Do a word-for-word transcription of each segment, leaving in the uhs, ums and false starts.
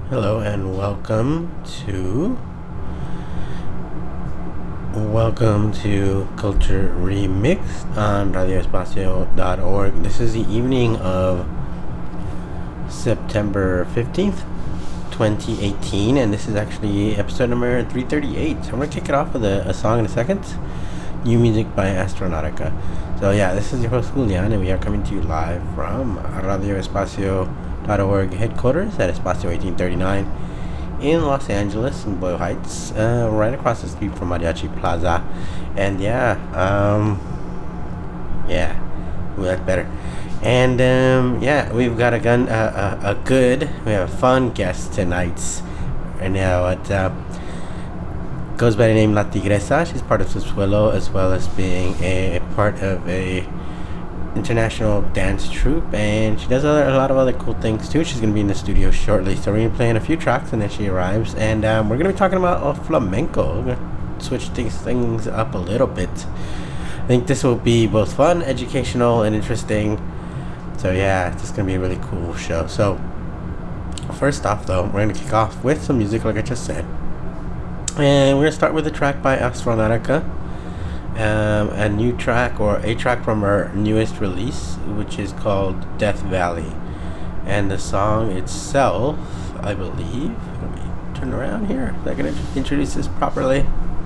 Hello and welcome to welcome to Culture Remixed on radio espacio dot org. This is the evening of September fifteenth, twenty eighteen, and this is actually episode number three thirty-eight. So I'm going to kick it off with a, a song in a second. New music by Astronautica. So yeah, this is your host Julian, and we are coming to you live from radio espacio dot org headquarters at Espacio eighteen thirty-nine in Los Angeles, in Boyle Heights, uh, right across the street from Mariachi Plaza. And yeah, um, yeah, ooh, that's better. And um, yeah, we've got a gun, uh, a, a good, we have a fun guest tonight. Right now, it uh, goes by the name La Tigresa. She's part of Subsuelo, as well as being a, a part of a international dance troupe, and she does a, a lot of other cool things too. She's going to be in the studio shortly, so we're going to be playing a few tracks and then she arrives, and um, we're going to be talking about uh, flamenco. We're going to switch these things up a little bit. I think this will be both fun, educational, and interesting. So yeah, it's going to be a really cool show. So first off though, we're going to kick off with some music like I just said, and we're going to start with a track by Astronautica. Um, a new track, or a track from her newest release, which is called Death Valley. And the song itself, I believe, let me turn around here so I can introduce this properly.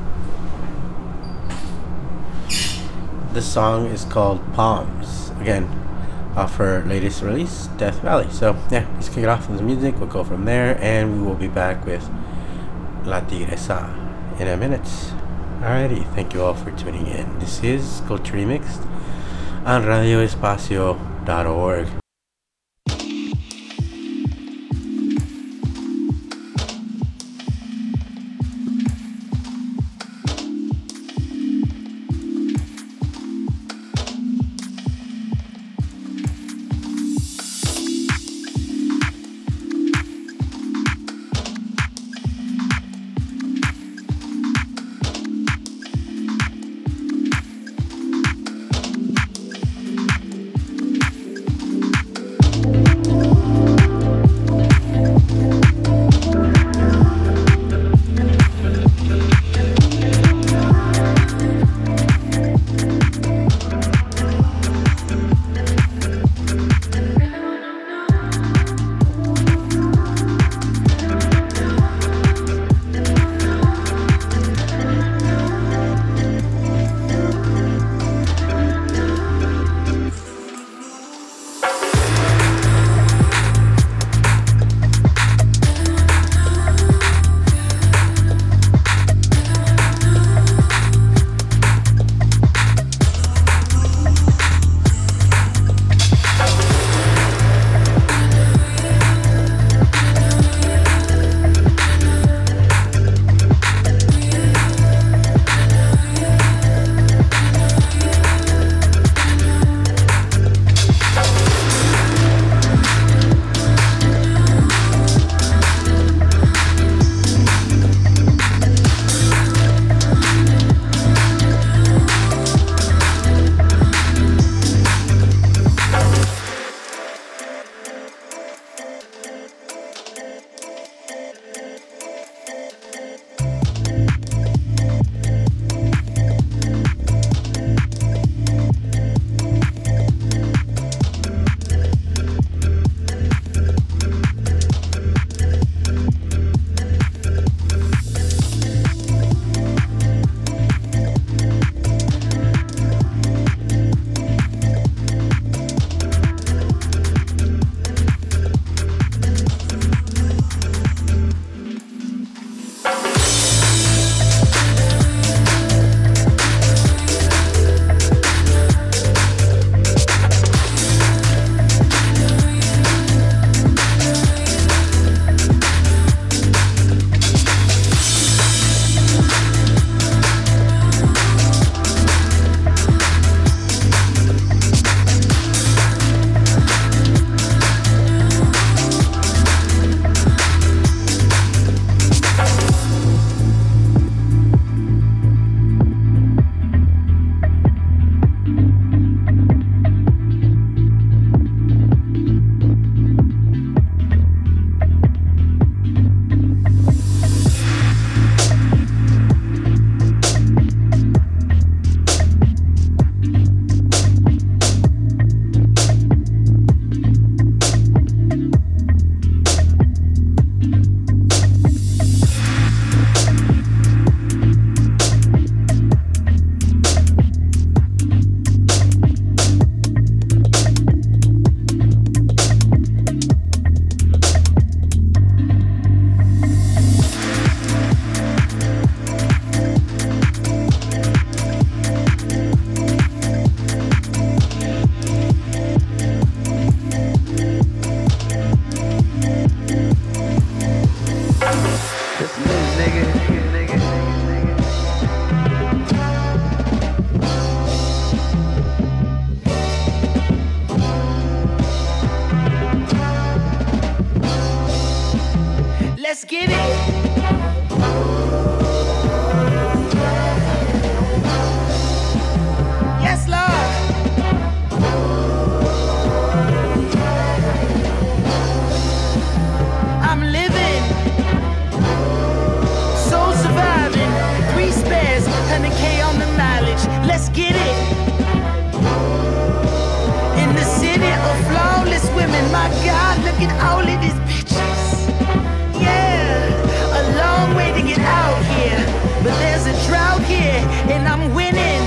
The song is called Palms, again, off her latest release, Death Valley. So yeah, let's kick it off with the music, we'll go from there, and we will be back with La Tigresa in a minute. Alrighty, thank you all for tuning in. This is Culture Remixed on radio espacio dot org. Let's get it. Yes, Lord. I'm living, soul surviving, three spares, one hundred K on the mileage. Let's get it. In the city of flawless women, my God, look at all of these bitches. Yeah, a long way to get out here, but there's a drought here, and I'm winning.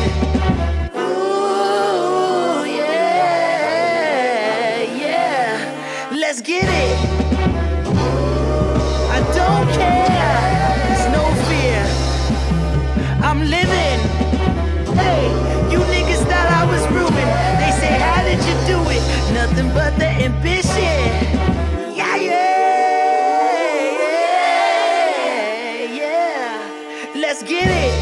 Ooh, yeah, yeah. Let's get it. I don't care. There's no fear. I'm living. Hey, you niggas thought I was ruined. They say, how did you do it? Nothing but the ambition. Yeah, yeah, yeah, yeah. Let's get it.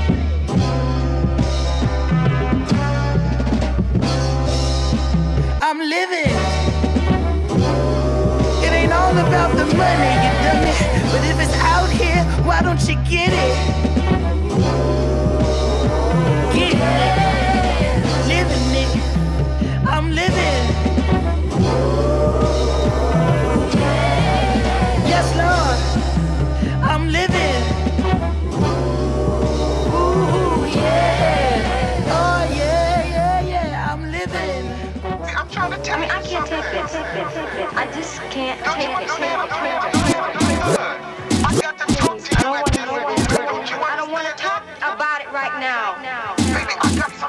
I'm living. It ain't all about the money, you dummy. But if it's out here, why don't you get it? Get it. Living it. I'm living. Yes, Lord. I'm living. Ooh, yeah. Oh, yeah, yeah, yeah. I'm living. I'm trying to tell I mean, I can't take this. I just can't take it. I don't want to. I don't want to talk about it right now. Baby, I got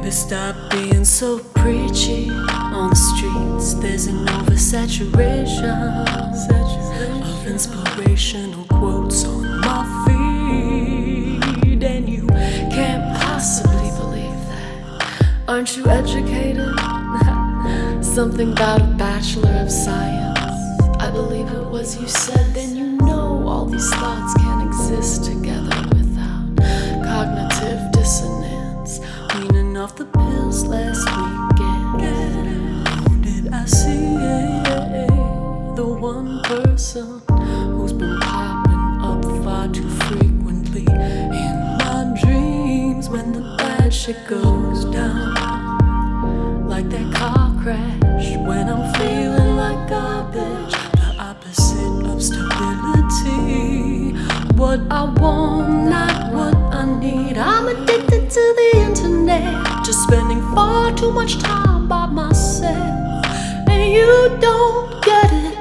Baby, stop being so preachy. On the streets, there's an oversaturation of inspirational quotes on my feed, and you can't possibly believe that. Aren't you educated? Something about a bachelor of science. I believe it was you said. Then you know all these thoughts can't exist together without cognitive dissonance. Weaning off the pills last weekend. Who did I see? The one person who's been popping up far too frequently in my dreams when the bad shit goes down. Like that car crash when I'm feeling like garbage. The opposite of stability. What I want, not what I need. I'm addicted to the internet, just spending far too much time by myself. And you don't get it.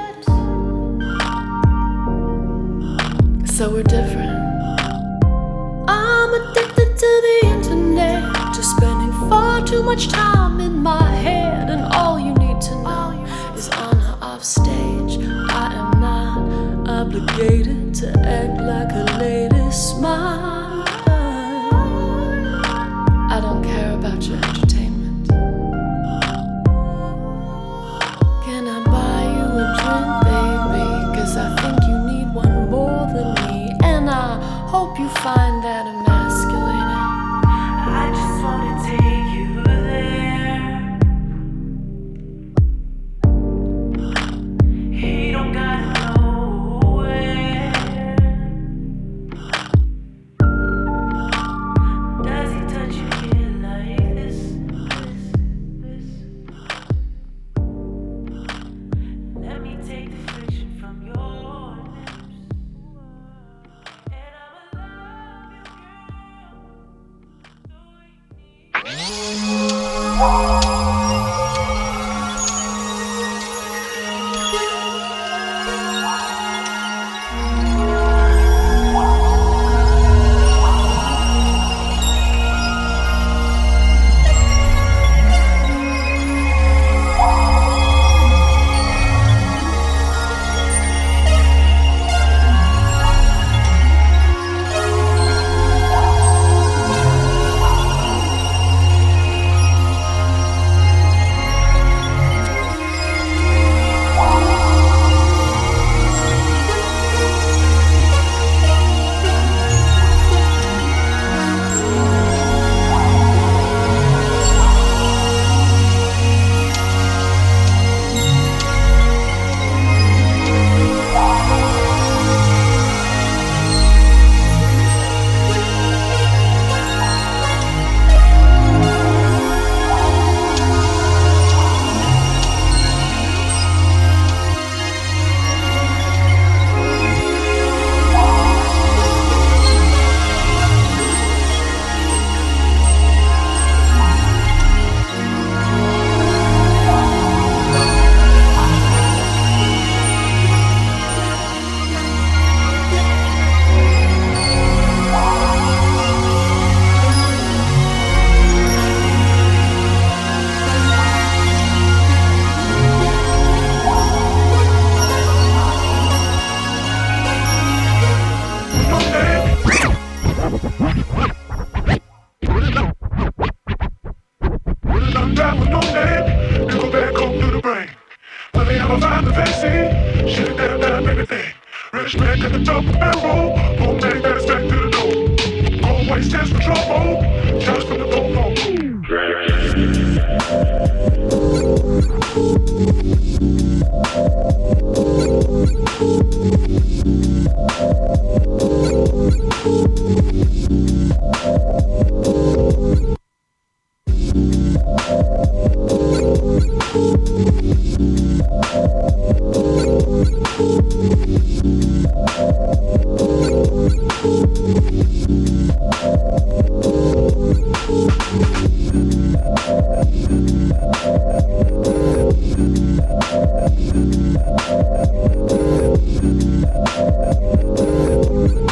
So we're different. I'm addicted to the internet, just spending far too much time in my head. And all you need to know is on or off stage, I am not obligated to act like a lady smile. I don't care about your entertainment. Can I buy you a drink, baby? Cause I think you need one more than me. And I hope you find that emasculating. I just wanna take you there. He don't gotta know where. Does he touch you here like this, this, this? Let me take the friction from your lips. And I'ma love you, girl. Do you need Respect at the top of the barrel. Won't take that step to the door. Always test for trouble. Just from the pole.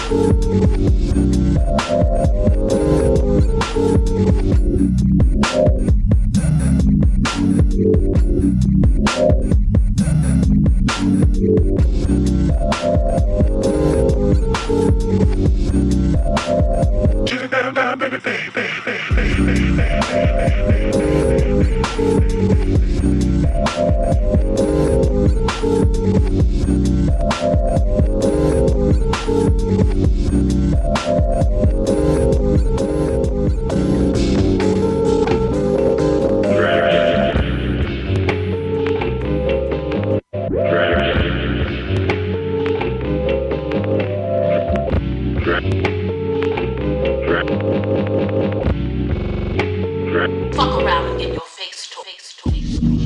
We'll be right back. Fuck around and get your face to face to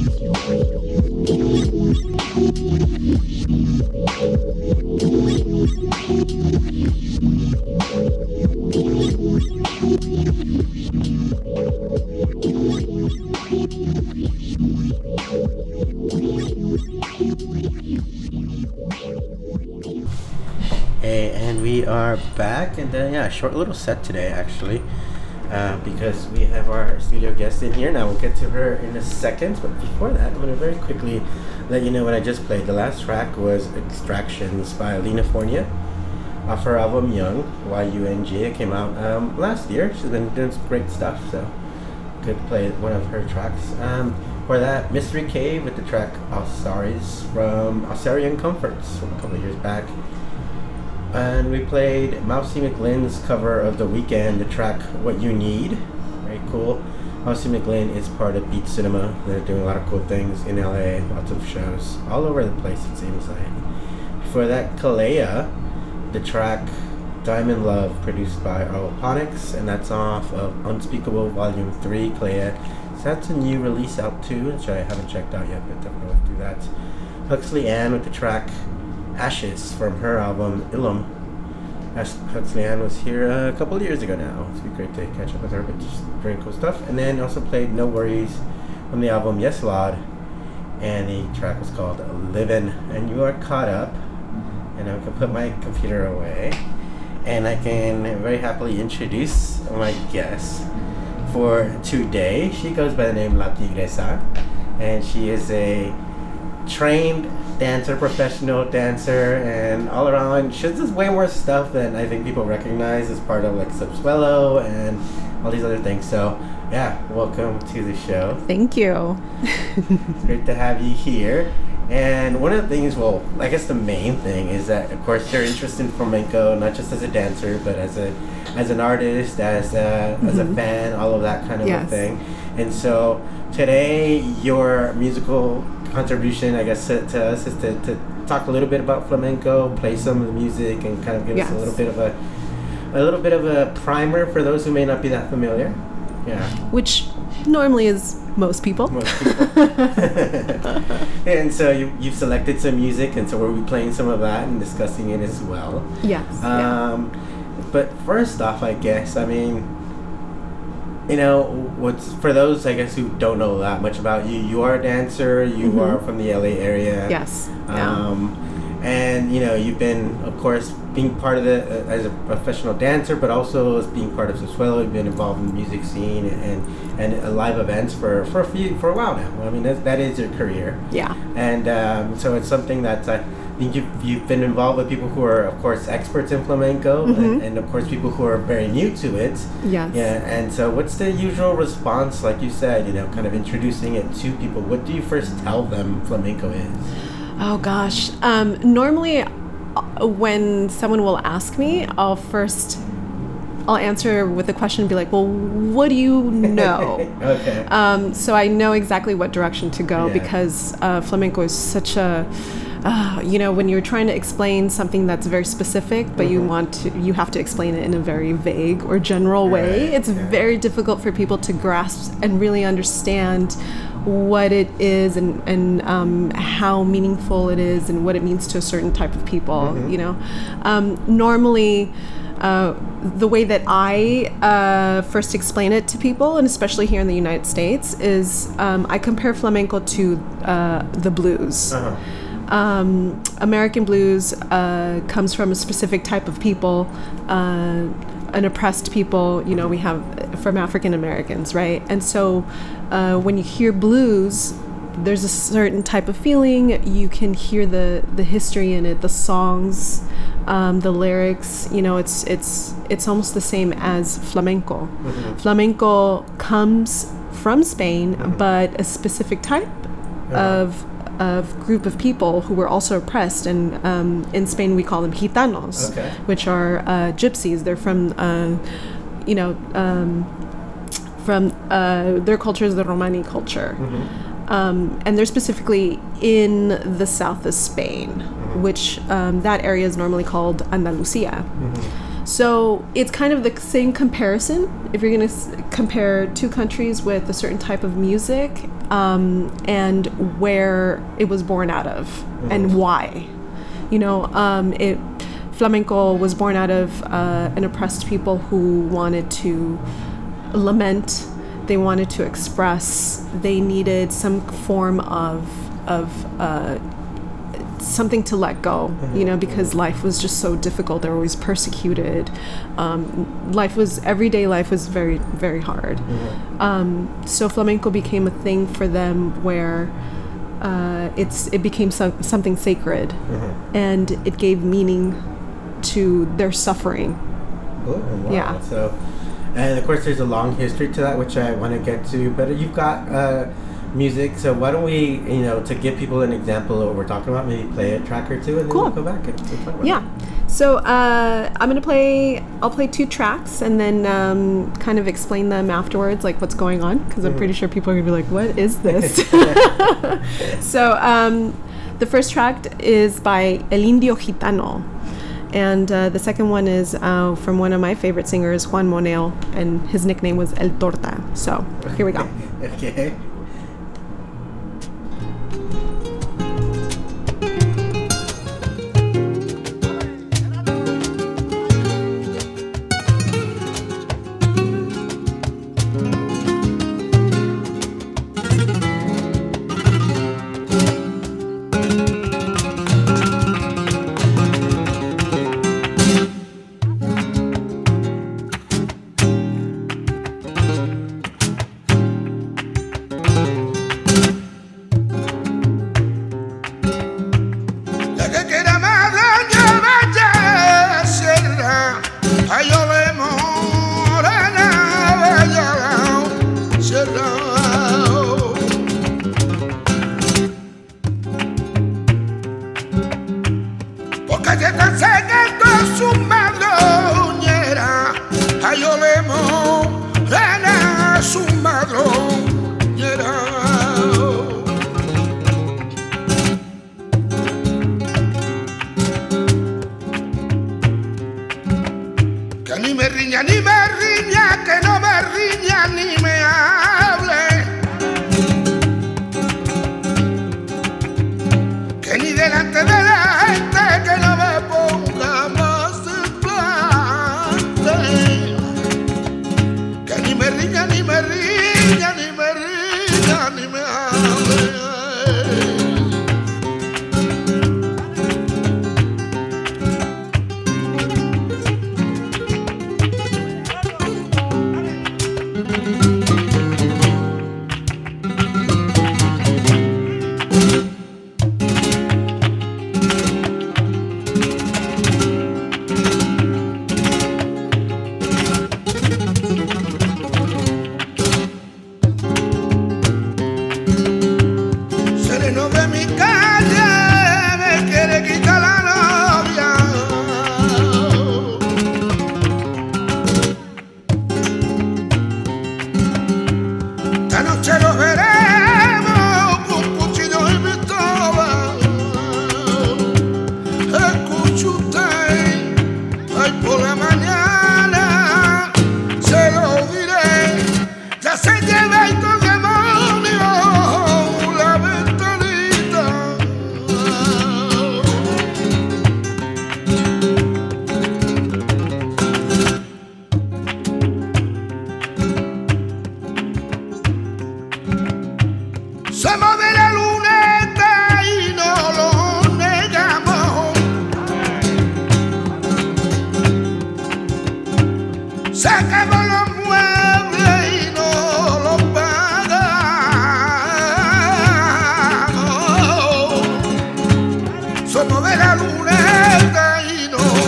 Hey, and we are back, and uh, yeah, short little set today actually, uh, because we have our studio guest in here. Now we'll get to her in a second, but before that, I'm gonna very quickly let you know what I just played. The last track was Extractions by Lena Fornia off her album Young, Y U N G. It came out um, last year. She's been doing some great stuff, so good to play one of her tracks. Um, for that, Mystery Cave with the track Ossaris from Ossarian Comforts from a couple of years back. And we played Mousy McLean's cover of The Weeknd, the track What You Need. Very cool. Mousy McLean is part of Beat Cinema. They're doing a lot of cool things in L A, lots of shows all over the place, it seems like. For that, Kalea, the track Diamond Love, produced by Aeroponics, and that's off of Unspeakable Volume three, Kalea. So that's a new release out too, which I haven't checked out yet, but definitely want to do that. Huxley Ann with the track Ashes from her album Ilum. Huxley Ann was here uh, a couple of years ago now. It's been great to catch up with her, but just very cool stuff. And then also played No Worries from the album Yes Lord, and the track was called Livin'. And you are caught up, and I can put my computer away, and I can very happily introduce my guest for today. She goes by the name La Tigresa, and she is a trained dancer, professional dancer, and all around she does way more stuff than I think people recognize as part of like Subsuelo and all these other things. So yeah, welcome to the show. Thank you. It's great to have you here. And one of the things, well, I guess the main thing is that of course you're interested in flamenco, not just as a dancer, but as a as an artist, as a, mm-hmm. as a fan, all of that kind of yes. a thing. And so today your musical contribution, I guess, to, to us is to, to talk a little bit about flamenco, play some of the music, and kind of give yes. us a little bit of a a little bit of a primer for those who may not be that familiar. Yeah. Which normally is most people. Most people. And so you you've selected some music, and so we'll be playing some of that and discussing it as well. Yes. Um, yeah. But first off, I guess, I mean, you know, what's for those, I guess, who don't know that much about you, you are a dancer, you mm-hmm. are from the L A area. Yes. Um, yeah. And, you know, you've been, of course, being part of the, uh, as a professional dancer, but also as being part of Subsuelo. You've been involved in the music scene and, and uh, live events for, for, a few, for a while now. I mean, that, that is your career. Yeah. And um, so it's something that I think you've, you've been involved with people who are, of course, experts in flamenco, mm-hmm. and, and, of course, people who are very new to it. Yes. Yeah. And so what's the usual response, like you said, you know, kind of introducing it to people? What do you first tell them flamenco is? Oh, gosh. Um, normally, when someone will ask me, I'll first... I'll answer with a question and be like, well, what do you know? Okay. Um, so I know exactly what direction to go, yeah. because uh, flamenco is such a... Uh, you know, when you're trying to explain something that's very specific, but mm-hmm. you want to, you have to explain it in a very vague or general way. Right. It's yeah. very difficult for people to grasp and really understand what it is, and, and um, how meaningful it is, and what it means to a certain type of people, mm-hmm. you know. Um, normally, uh, the way that I uh, first explain it to people, and especially here in the United States, is um, I compare flamenco to uh, the blues. Uh-huh. Um, American blues uh, comes from a specific type of people, uh, an oppressed people, you know, we have from African Americans, right? And so uh, when you hear blues, there's a certain type of feeling. You can hear the, the history in it, the songs, um, the lyrics, you know, it's it's it's almost the same as flamenco. Mm-hmm. Flamenco comes from Spain, mm-hmm. but a specific type yeah. of of group of people who were also oppressed, and um, in Spain we call them gitanos, okay. which are uh, gypsies. They're from, uh, you know, um, from uh, their culture is the Romani culture. Mm-hmm. Um, and they're specifically in the south of Spain, mm-hmm. which um, that area is normally called Andalusia. Mm-hmm. So it's kind of the same comparison. If you're going to s- compare two countries with a certain type of music um, and where it was born out of mm-hmm. and why. You know, um, it flamenco was born out of uh, an oppressed people who wanted to lament. They wanted to express. They needed some form of of uh, something to let go, mm-hmm. you know, because life was just so difficult. They were always persecuted. Um, life was everyday life was very very hard. Mm-hmm. Um, so flamenco became a thing for them where uh, it's it became some, something sacred, mm-hmm. and it gave meaning to their suffering. Oh, wow. Yeah. So. And of course, there's a long history to that, which I want to get to. But you've got uh, music, so why don't we, you know, to give people an example of what we're talking about, maybe play a track or two, and then cool. we'll go back and we'll talk about yeah. it. So uh, I'm gonna play. I'll play two tracks and then um, kind of explain them afterwards, like what's going on, because I'm mm. pretty sure people are gonna be like, "What is this?" So um, the first track is by El Indio Gitano. And uh, the second one is uh, from one of my favorite singers, Juan Moneo, and his nickname was El Torta. So here we go. Okay. Somos de la luneta y no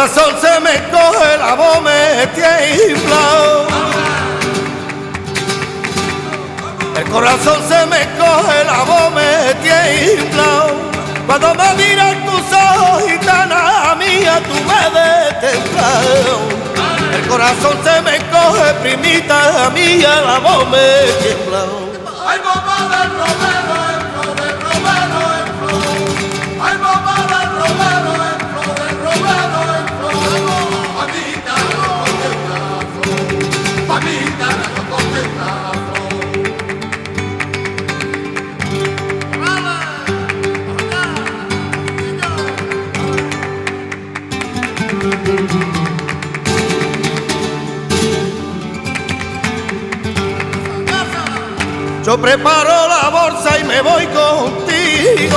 corazón se me coge, la voz me tiembla. El corazón se me coge, la voz me tiembla. Cuando me miran tus ojos, gitana mía, tú me detemplas. El corazón se me coge, primita mía, la voz me tiembla. Ay, mamá del Romero, el flow del Romero, el flow. Ay, mamá del Romero, el flow del Romero, el flow. Mamita, no contenta, flow. Mamita, no contenta, flow. ¡Vale! Yo preparo la bolsa y me voy contigo.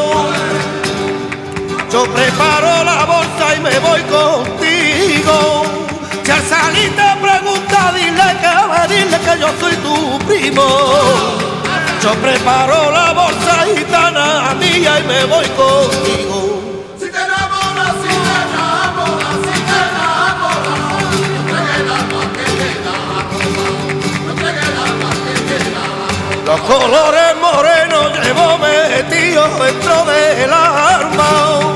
Yo preparo la bolsa y me voy contigo. Si al salir te pregunta, dile que me dile que yo soy tu primo. Yo preparo la bolsa gitana mía y me voy contigo. Si te enamoras, si te enamoras, si te enamoras, no entregues el alma que te da, no entregues el alma que te da. Los colores morenos llevo metidos dentro del alma.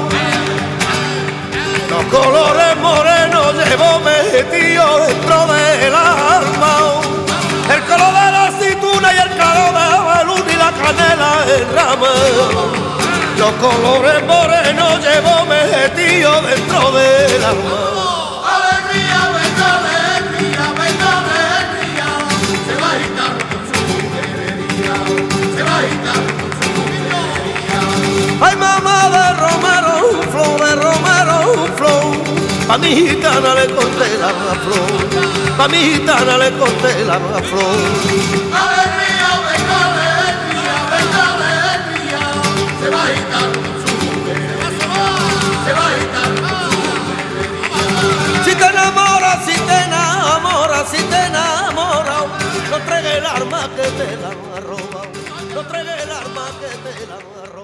Los colores morenos llevo metidos dentro del alma. El color de la aceituna y el calor de la luna y la canela en rama. Los colores morenos llevo metidos dentro del alma. Alegría, venga alegría, venga alegría, se va a agitar con su bulería, se va a agitar con su bulería. Ay, mamá de Romero, un flow de Romero, un flow. Pa' mi gitana le corté la flor, pa' mi gitana le corté la flor. Alegría, venga alegría, venga alegría, se va a agitar con su bulería, se va a agitar con su bulería. Si te enamoras, si te enamoras, si te enamoras, no entregues el arma que te la han robado, no entregues el arma que te la han robado.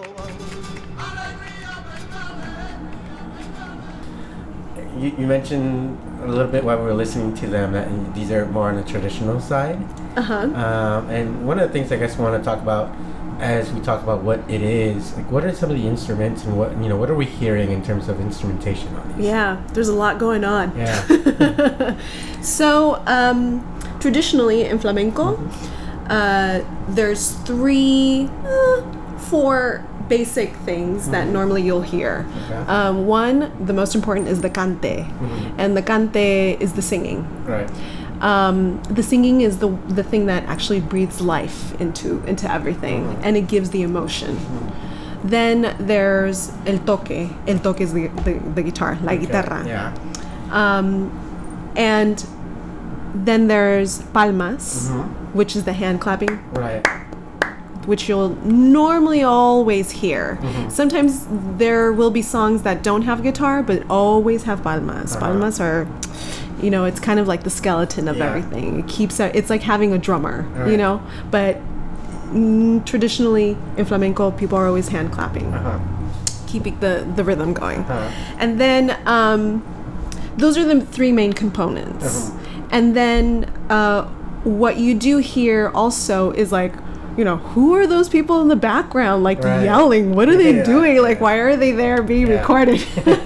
You, you mentioned a little bit while we were listening to them that these are more on the traditional side. Uh-huh. Um, and one of the things I guess we want to talk about as we talk about what it is, like what are some of the instruments and what, you know, what are we hearing in terms of instrumentation on these? Yeah, there's a lot going on. Yeah. So, um, traditionally in flamenco, Mm-hmm. uh, there's three, uh, four basic things that normally you'll hear. Okay. Um, one, the most important, is the cante. Mhm. And the cante is the singing. Right. Um, the singing is the the thing that actually breathes life into into everything, Mhm. and it gives the emotion. Then there's el toque. El toque is the, the, the guitar, la Okay. guitarra. Yeah. Um, and then there's palmas, Mhm. which is the hand clapping, Right. which you'll normally always hear. Mhm. Sometimes there will be songs that don't have guitar, but always have palmas. Uh-huh. Palmas are, you know, it's kind of like the skeleton of Yeah. everything. It keeps it, it's like having a drummer, you Right. know, but mm, traditionally in flamenco, people are always hand clapping, Uh-huh. keeping the, the rhythm going. Uh-huh. And then um, those are the three main components. Uh-huh. And then uh, what you do here also is like, you know, who are those people in the background, like Right. yelling? What are they Yeah, doing? Like, yeah. why are they there being Yeah. recorded?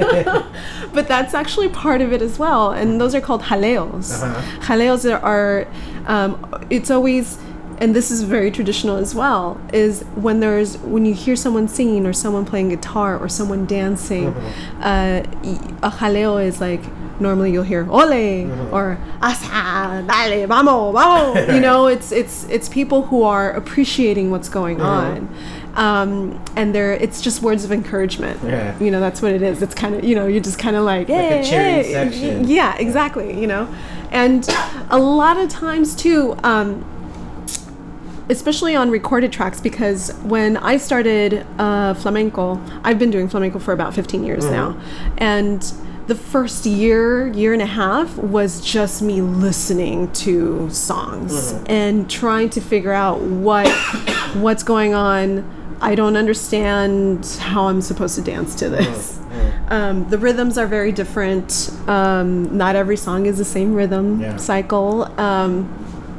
But that's actually part of it as well. And those are called jaleos. Uh-huh. Jaleos are, are um, it's always, and this is very traditional as well, is when there's, when you hear someone singing or someone playing guitar or someone dancing, Mm-hmm. uh, y- a jaleo is like, normally you'll hear ole Mm-hmm. or asa, dale, vamos, vamos. You know, it's it's it's people who are appreciating what's going Mm-hmm. on, um, and they're it's just words of encouragement. Yeah. You know, that's what it is. It's kind of, you know, you're just kind of like, Like a hey, cheering hey. section. Yeah, exactly. You know, and a lot of times too. Um, especially on recorded tracks, because when I started uh, flamenco, I've been doing flamenco for about fifteen years now, and the first year, year and a half was just me listening to songs and trying to figure out what what's going on. I don't understand how I'm supposed to dance to this. Um, the rhythms are very different. Um, not every song is the same rhythm Yeah. cycle. Um,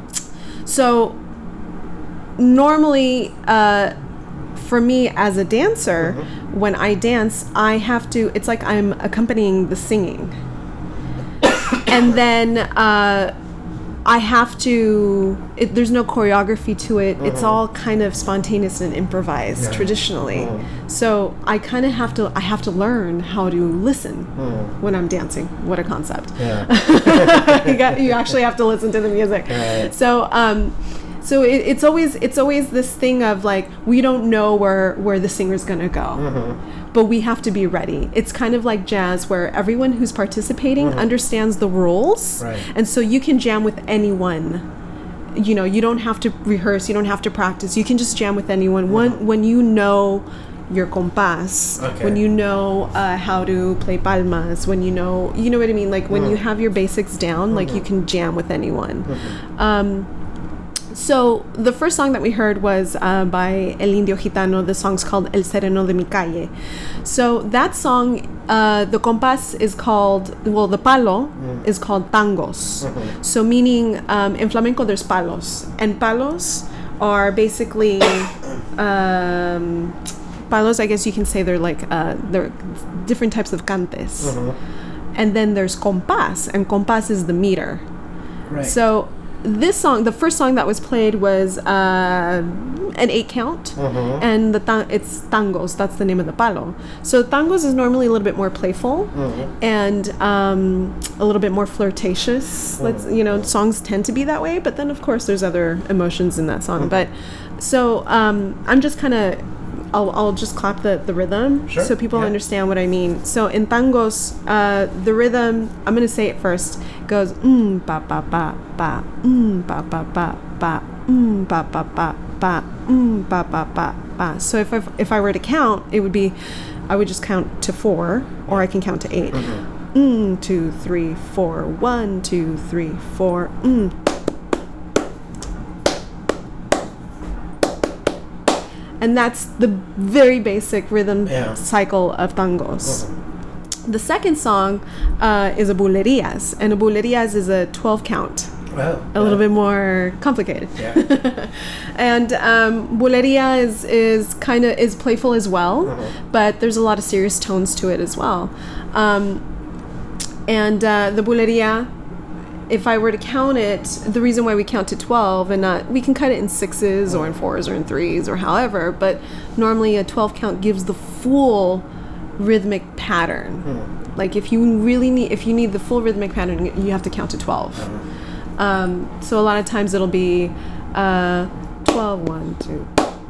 so normally, uh, for me as a dancer, Mm-hmm. when I dance, I have to, it's like I'm accompanying the singing. And then uh, I have to, it, there's no choreography to it. Mm-hmm. It's all kind of spontaneous and improvised Yeah. traditionally. Mm-hmm. So I kind of have to, I have to learn how to listen Mm. when I'm dancing. What a concept. Yeah. you got, you actually have to listen to the music. Right. So, um, so it, it's always it's always this thing of like we don't know where where the singer's gonna go, Mm-hmm. but we have to be ready. It's kind of like jazz where everyone who's participating understands the rules, Right. and so you can jam with anyone. You know, you don't have to rehearse, you don't have to practice. You can just jam with anyone. When when you know your compás, Okay. when you know uh, how to play palmas, when you know, you know what I mean. Like when you have your basics down, like you can jam with anyone. Um, So the first song that we heard was uh, by El Indio Gitano. The song's called El Sereno de mi Calle. So that song, uh, the compás is called, well, the palo is called tangos. So meaning, um, in flamenco there's palos. And palos are basically, um, palos, I guess you can say they're like, uh, they're different types of cantes. And then there's compás, and compás is the meter. Right. So this song, the first song that was played was uh, an eight count, and the ta- it's tangos. That's the name of the palo. So tangos is normally a little bit more playful and um, a little bit more flirtatious. Let's you know, songs tend to be that way. But then of course there's other emotions in that song. But so um, I'm just kind of. I'll, I'll just clap the, the rhythm Sure, so people yeah. understand what I mean. So in tangos, uh, the rhythm, I'm going to say it first, goes mm ba ba ba ba mm ba ba ba ba mm ba ba ba ba mm ba ba ba ba. So if I, if I were to count, it would be, I would just count to four, or I can count to eight. Mm, two, three, four. One, two, three, four. Mm. And that's the very basic rhythm Yeah. cycle of tangos. The second song uh, is a bulerias, and a bulerias is a twelve count, Well, a little bit more complicated. Yeah. And um, buleria is, is kind of is playful as well, but there's a lot of serious tones to it as well. Um, and uh, the buleria, if I were to count it, the reason why we count to twelve and not, we can cut it in sixes or in fours or in threes or however, but normally a twelve count gives the full rhythmic pattern. Like if you really need, if you need the full rhythmic pattern, you have to count to twelve. Um, so a lot of times it'll be uh, twelve, one, two,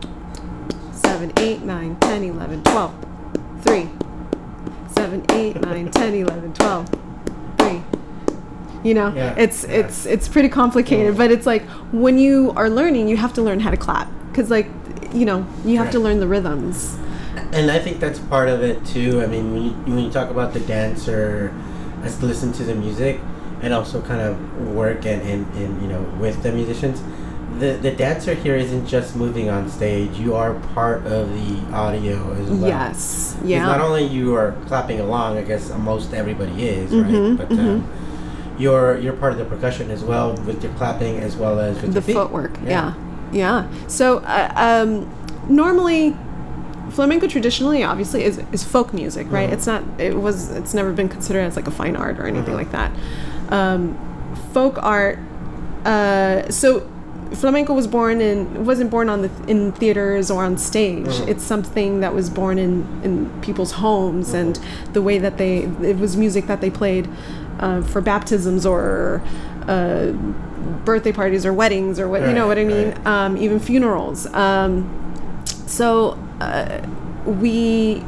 seven, eight, nine, ten, eleven, twelve, three, seven, eight, nine, ten, eleven, twelve, three. You know, Yeah, it's yeah. it's it's pretty complicated, but it's like when you are learning, you have to learn how to clap because, like, you know, you have to Right. learn the rhythms. And I think that's part of it too. I mean, when you, when you talk about the dancer, has to listen to the music and also kind of work and, and, and you know, with the musicians. The the dancer here isn't just moving on stage. You are part of the audio as well. Yes, 'Cause yeah. Not only you are clapping along, I guess most everybody is, Mhm, right? But um, you're you're part of the percussion as well with your clapping as well as with The your feet. footwork, yeah, yeah. So uh, um, normally, flamenco traditionally, obviously, is, is folk music, right? Mhm. It's not. It was. It's never been considered as like a fine art or anything Mhm. like that. Um, folk art. Uh, so flamenco was born in wasn't born on the in theaters or on stage. Mhm. It's something that was born in in people's homes, and the way that they it was music that they played uh, for baptisms or uh, birthday parties or weddings or what you know what I Right, mean. right. Um, even funerals. Um, so uh, we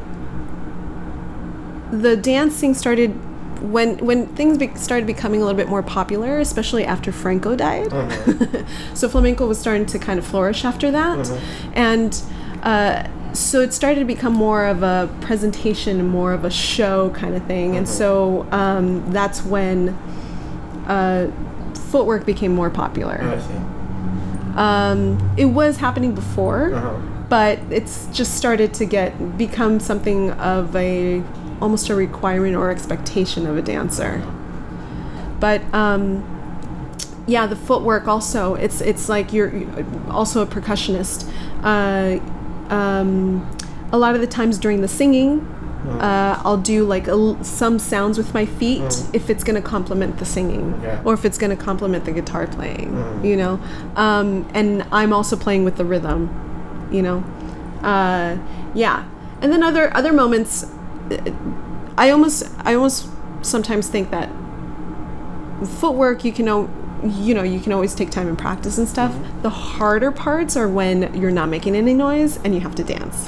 the dancing started when when things be- started becoming a little bit more popular, especially after Franco died. Mhm. So flamenco was starting to kind of flourish after that, and uh, so it started to become more of a presentation, more of a show kind of thing. And so um, that's when uh, footwork became more popular. Oh, I see. Um, it was happening before, Uh-huh. but it's just started to get become something of a almost a requirement or expectation of a dancer. But um, yeah, the footwork also, it's it's like you're also a percussionist. Uh, um, a lot of the times during the singing, uh, I'll do like a, some sounds with my feet mm. if it's going to complement the singing yeah. or if it's going to complement the guitar playing, mm. you know. Um, and I'm also playing with the rhythm, you know. Uh, yeah. And then other other moments, I almost I almost sometimes think that footwork you can know. you know, you can always take time and practice and stuff. Mm-hmm. The harder parts are when you're not making any noise and you have to dance.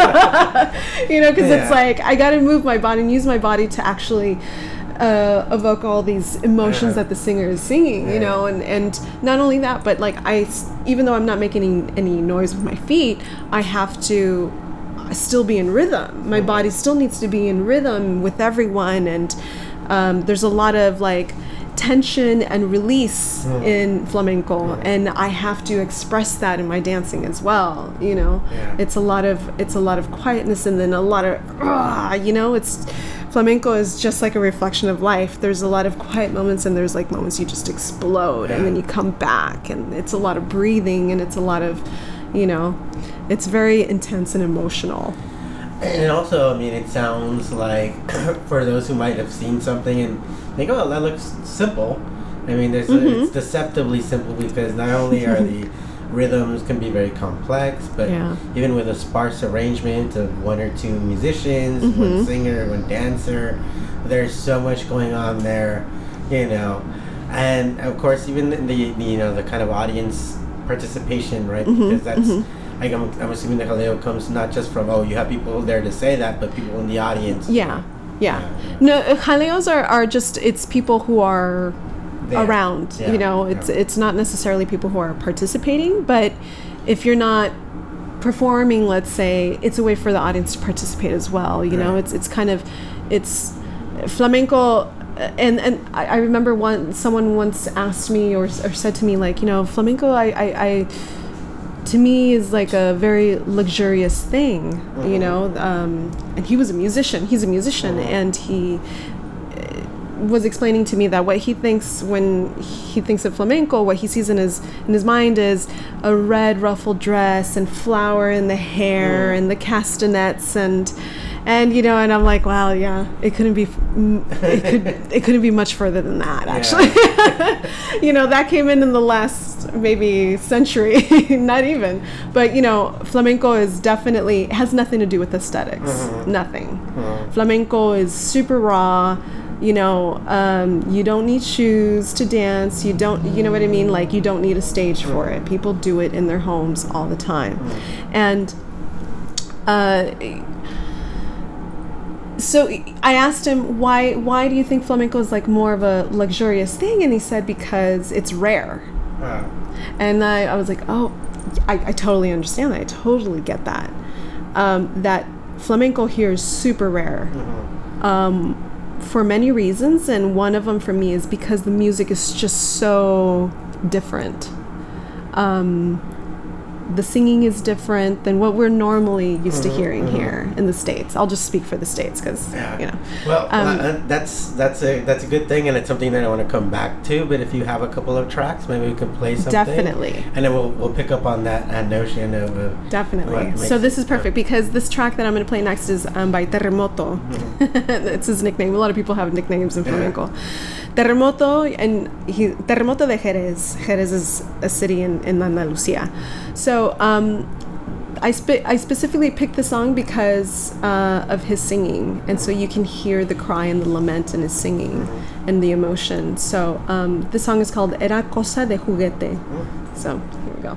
You know, because yeah. it's like, I got to move my body and use my body to actually uh, evoke all these emotions yeah. that the singer is singing, yeah. you know, and, and not only that, but like I, even though I'm not making any, any noise with my feet, I have to still be in rhythm. My mm-hmm. body still needs to be in rhythm with everyone. And um, there's a lot of like, tension and release mm. in flamenco mm. and I have to express that in my dancing as well, you know. Yeah. It's a lot of it's a lot of quietness and then a lot of uh, you know, it's flamenco is just like a reflection of life. There's a lot of quiet moments and there's like moments you just explode yeah. and then you come back and it's a lot of breathing and it's a lot of, you know, it's very intense and emotional. And also, I mean, it sounds like for those who might have seen something and think, oh, that looks simple. I mean, there's mm-hmm. a, it's deceptively simple because not only are the rhythms can be very complex, but yeah. even with a sparse arrangement of one or two musicians, mm-hmm. one singer, one dancer, there's so much going on there, you know. And of course, even the, the, the you know the kind of audience participation, right? Mm-hmm. Because that's. Mm-hmm. Like I'm, I'm assuming the jaleo comes not just from, oh, you have people there to say that, but people in the audience. Yeah, yeah. yeah. No, jaleos are, are just, it's people who are there. Around, yeah. you know, it's yeah. it's not necessarily people who are participating, but if you're not performing, let's say, it's a way for the audience to participate as well, you right. know, it's it's kind of, it's flamenco. And and I, I remember one, someone once asked me or, or said to me, like, you know, flamenco, I, I, I to me is like a very luxurious thing, mm-hmm. you know, um, and he was a musician, he's a musician, mm-hmm. and he was explaining to me that what he thinks when he thinks of flamenco, what he sees in his in his mind is a red ruffled dress and flower in the hair mm. and the castanets and and you know, and I'm like, wow, yeah, it couldn't be it could it couldn't be much further than that, actually. Yeah. You know, that came in in the last maybe century, not even, but you know, flamenco is definitely has nothing to do with aesthetics, mm-hmm. nothing. Mm-hmm. Flamenco is super raw. You know, um, you don't need shoes to dance. You don't, you know what I mean? Like, you don't need a stage for it. People do it in their homes all the time. And uh, so I asked him, why why do you think flamenco is like more of a luxurious thing? And he said, because it's rare. Wow. And I, I was like, oh, I, I totally understand that. I totally get that. Um, that flamenco here is super rare. Mm-hmm. Um, for many reasons, and one of them for me is because the music is just so different. Um, the singing is different than what we're normally used mm-hmm, to hearing mm-hmm. here in the States. I'll just speak for the States because, yeah. you know. Well, um, uh, that's that's a that's a good thing, and it's something that I want to come back to. But if you have a couple of tracks, maybe we can play something. Definitely. And then we'll we'll pick up on that, that notion of. Uh, Definitely. So this is perfect because this track that I'm going to play next is um, by Terremoto. Mm-hmm. It's his nickname. A lot of people have nicknames in flamenco. Yeah. Terremoto, and he, Terremoto de Jerez. Jerez is a city in, in Andalusia. So um, I, spe- I specifically picked the song because uh, of his singing. And so you can hear the cry and the lament in his singing and the emotion. So um, this song is called Era Cosa de Juguete. So here we go.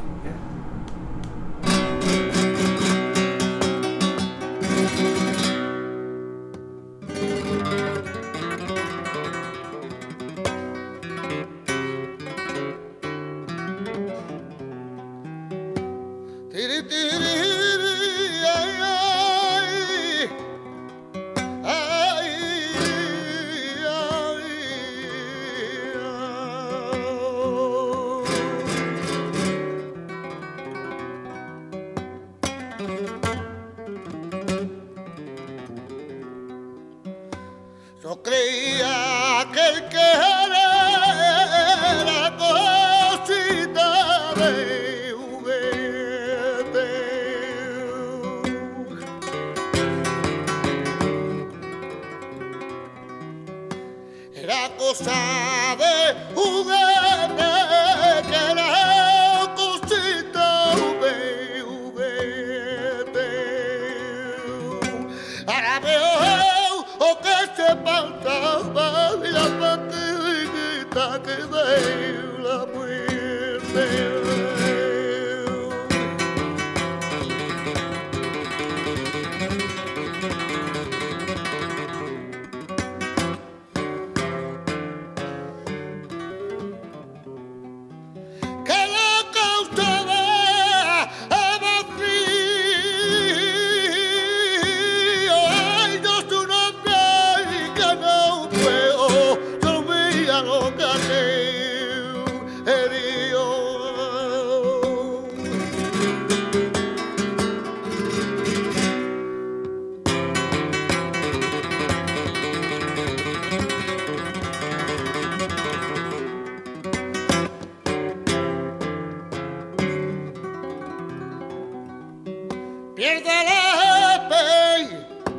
hasta que dé la muerte. Pierde la fe,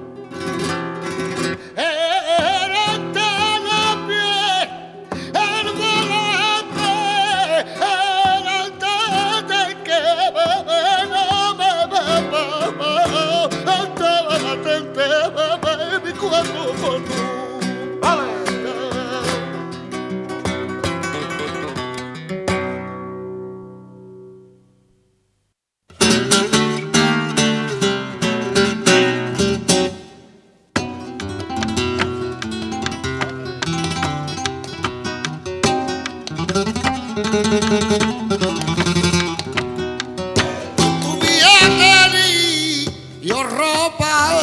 era tan a pie, el volante, era tan de que no me va, estaba latente, mi cuerpo por tu. ¡Vale! Tu viaje yo ropa,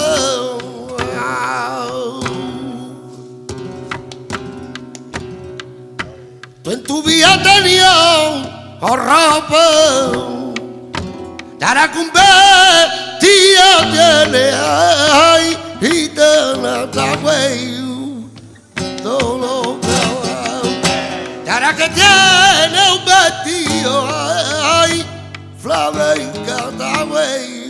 tú en tu vida tenías ropa, dará cumbe tía tiene ay y te la güey todo dará que tiene un vestido ay flamenca da güey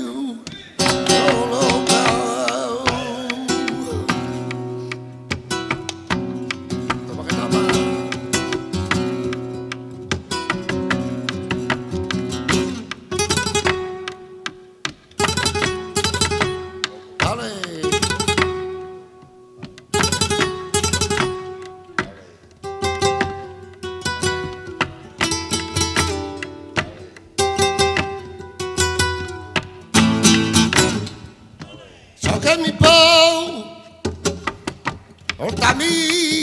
que mi pau otra mi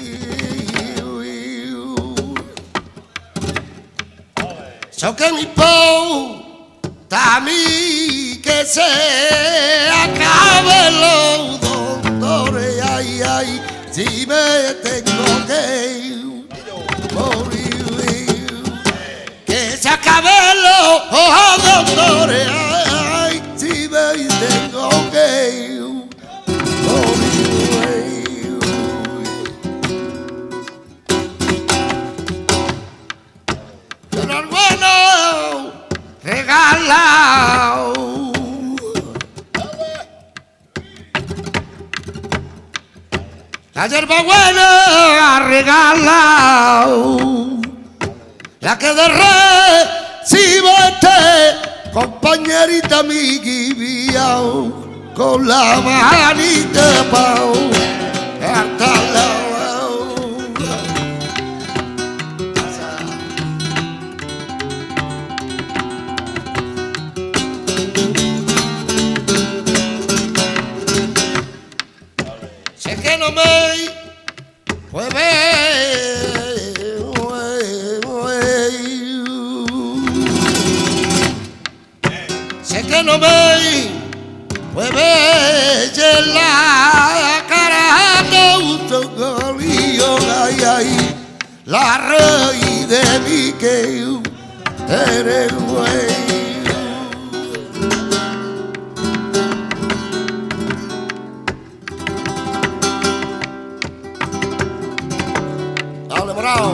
so que mi pau tamí que se acabe los doctores ay ay si me tengo que morir que se acabe los doctores ay si me tengo que morir pero el bueno regalado la hierba buena regalado la que de recibe este compañerita mi guibiao con la manita pao hasta la sé que no me puede sé que no me mueve la cara de un socorrillo ay ay la raíz de mi que eres güey dale bravo.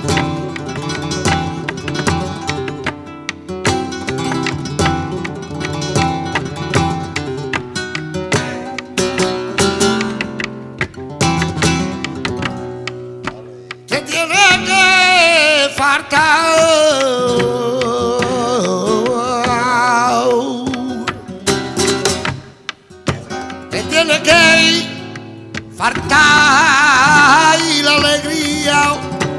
Te tiene que faltar y la alegría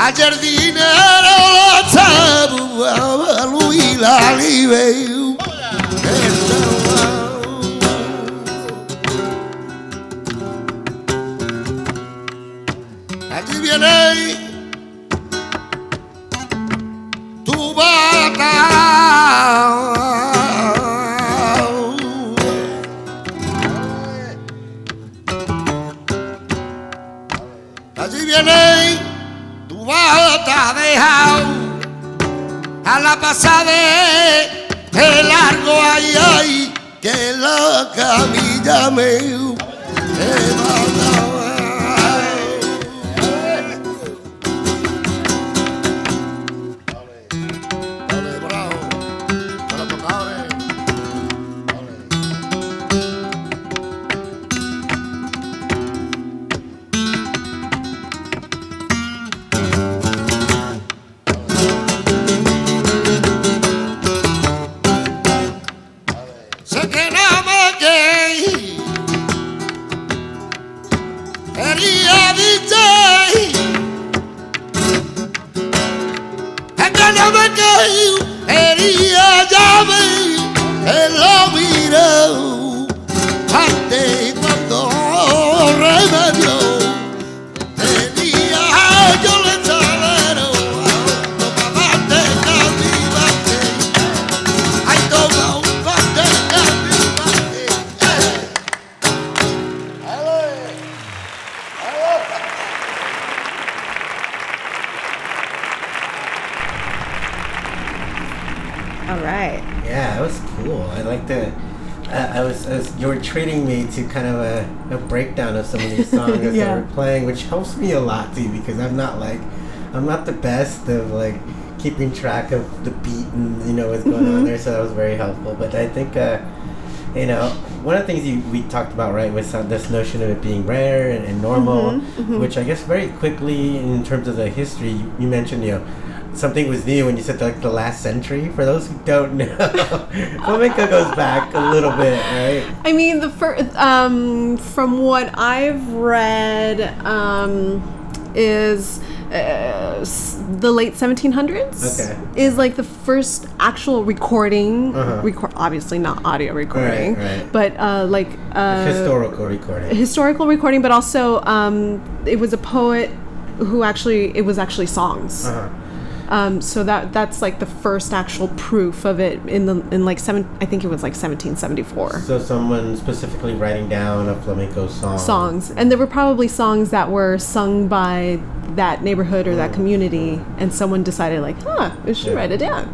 Ayer dinero lo sabu y la libe. Aquí viene tu bata. Allí viene tu bata dejado a la pasada de largo ay ay que la camilla me he mandado. Sé que no me quedé, quería dice, es que no me quedé, quería llave, él lo miró, antes cuando remedio, tenía yo le salero, no papá te cambiaste, ay toma un pastel. All right. Yeah, it was cool. I like the. Uh, I was, I was you were treating me to kind of a, a breakdown of some of these songs as Yeah. they were playing, which helps me a lot too because I'm not like I'm not the best of like keeping track of the beat and you know what's going on there. So that was very helpful. But I think uh, you know one of the things you, we talked about right was uh, this notion of it being rare and, and normal, which I guess very quickly in terms of the history you, you mentioned you know. Something was new when you said like the last century. For those who don't know, flamenco goes back a little bit, right? I mean, the first, um, from what I've read, um, is uh, s- the late seventeen hundreds. Okay. Is like the first actual recording. Uh-huh. Record, obviously not audio recording, Right, right. but uh, like uh, Historical recording. historical recording. But also, um, it was a poet who actually it was actually songs. Uh-huh. Um, so that that's like the first actual proof of it in the in like seven I think it was like seventeen seventy-four. So someone specifically writing down a flamenco song. Songs, and there were probably songs that were sung by that neighborhood or that community, and someone decided like, huh, we should Yeah. write it down.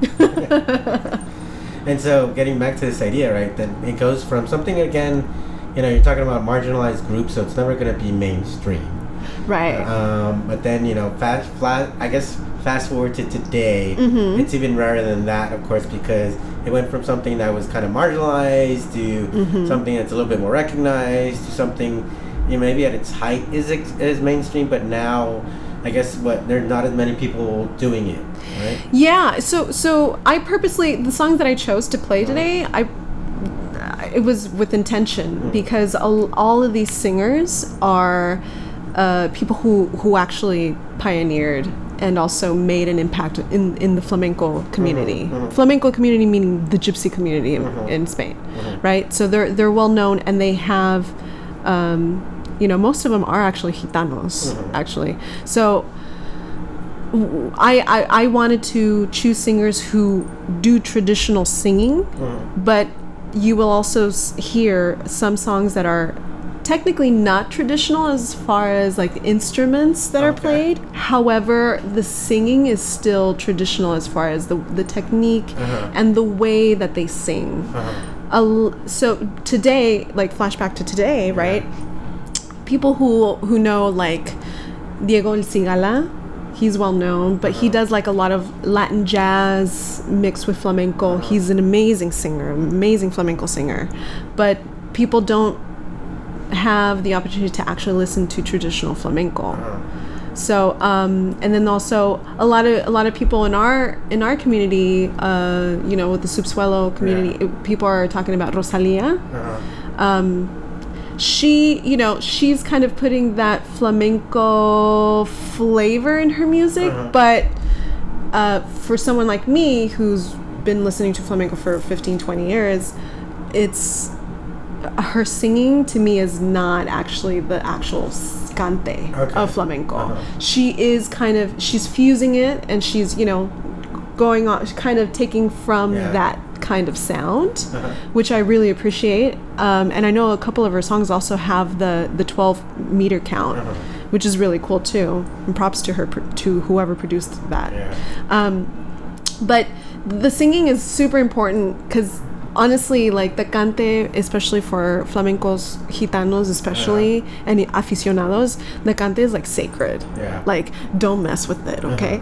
And so getting back to this idea, right, that it goes from something again, you know, you're talking about marginalized groups, so it's never going to be mainstream. Right. Um, but then, you know, fast, flat, I guess fast forward to today, Mm-hmm. it's even rarer than that, of course, because it went from something that was kind of marginalized to Mm-hmm. something that's a little bit more recognized to something, you know, maybe at its height is ex- is mainstream, but now, I guess what there's not as many people doing it, right? Yeah, so so I purposely the songs that I chose to play today, I it was with intention because all, all of these singers are uh, people who who actually pioneered and also made an impact in in the flamenco community. Flamenco community meaning the gypsy community in, in Spain, right? So they're they're well known and they have. Um, you know, most of them are actually gitanos, actually. So w- I, I, I wanted to choose singers who do traditional singing, but you will also s- hear some songs that are technically not traditional as far as like the instruments that are Okay. played. However, the singing is still traditional as far as the, the technique and the way that they sing. A l- so today, like flashback to today, right? People who who know like Diego El Cigala, he's well known, but he does like a lot of Latin jazz mixed with flamenco. He's an amazing singer, amazing flamenco singer, but people don't have the opportunity to actually listen to traditional flamenco. So um, and then also a lot of a lot of people in our in our community, uh, you know, with the Subsuelo community, Yeah. it- people are talking about Rosalia. Um, she, you know, she's kind of putting that flamenco flavor in her music, Uh-huh. but uh, for someone like me who's been listening to flamenco for fifteen, twenty years, it's her singing to me is not actually the actual cante Okay. of flamenco. Uh-huh. She is kind of, she's fusing it, and she's, you know, going on, kind of taking from Yeah. that kind of sound, Uh-huh. which I really appreciate. Um, and I know a couple of her songs also have the the twelve meter count, Uh-huh. which is really cool too. And props to her, pr- to whoever produced that. Yeah. Um, but the singing is super important because honestly, like the cante, especially for flamencos, gitanos especially, and aficionados, the cante is like sacred. Yeah. Like, don't mess with it, okay?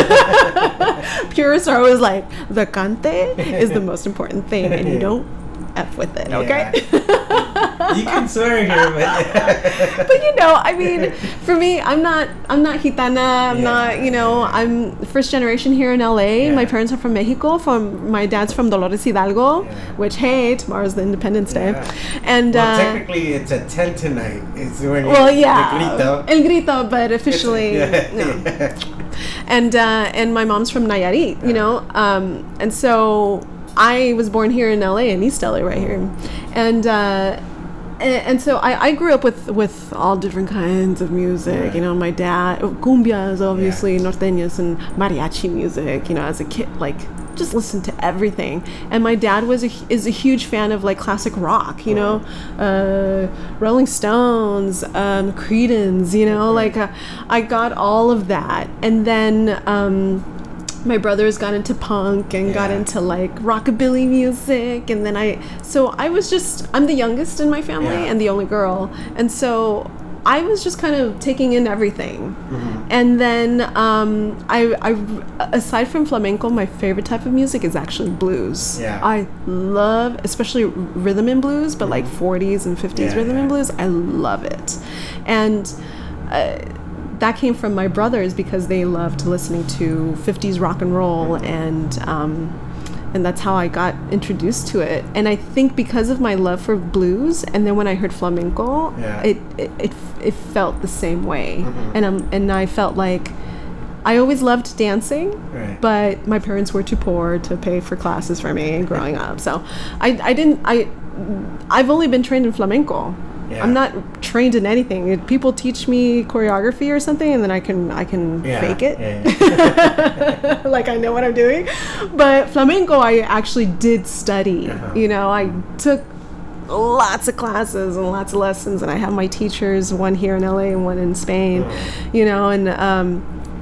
Purists are always like, the cante is the most important thing, and you don't F with it, okay? Yeah. You can swear here, but But you know, I mean, for me, I'm not, I'm not gitana. I'm Yeah. not, you know, I'm first generation here in L A. Yeah. My parents are from Mexico. From my dad's from Dolores Hidalgo, Yeah. which hey, tomorrow's the Independence Day, Yeah. and well, uh, technically it's a ten tonight. It's when you well, yeah, the grito. El Grito, but officially, It's- no. yeah. and uh, and my mom's from Nayarit, you know, um, and so I was born here in L A, in East L A, right here, and uh, and, and so I, I grew up with with all different kinds of music. Right. You know, my dad, cumbias, obviously, Yeah. norteños, and mariachi music. You know, as a kid, like just listened to everything. And my dad was a, is a huge fan of like classic rock. You know, uh, Rolling Stones, um, Creedence. You know, like uh, I got all of that, and then. Um, my brothers got into punk and got Yeah. into like rockabilly music, and then I so I was just I'm the youngest in my family Yeah. and the only girl, and so I was just kind of taking in everything. Mm-hmm. And then um, I, I aside from flamenco, my favorite type of music is actually blues. Yeah. I love especially rhythm and blues, but like forties and fifties Yeah, rhythm yeah. and blues. I love it, and uh, that came from my brothers because they loved listening to fifties rock and roll, and um, and that's how I got introduced to it. And I think because of my love for blues, and then when I heard flamenco, Yeah. it, it it it felt the same way, and um and I felt like I always loved dancing, Right. but my parents were too poor to pay for classes for me growing up, so I I didn't I I've only been trained in flamenco. Yeah. I'm not trained in anything. If people teach me choreography or something, and then I can I can Yeah, fake it, yeah, yeah. like I know what I'm doing. But flamenco, I actually did study. Uh-huh. You know, I took lots of classes and lots of lessons, and I have my teachers, one here in L A and one in Spain. Oh. You know, and um,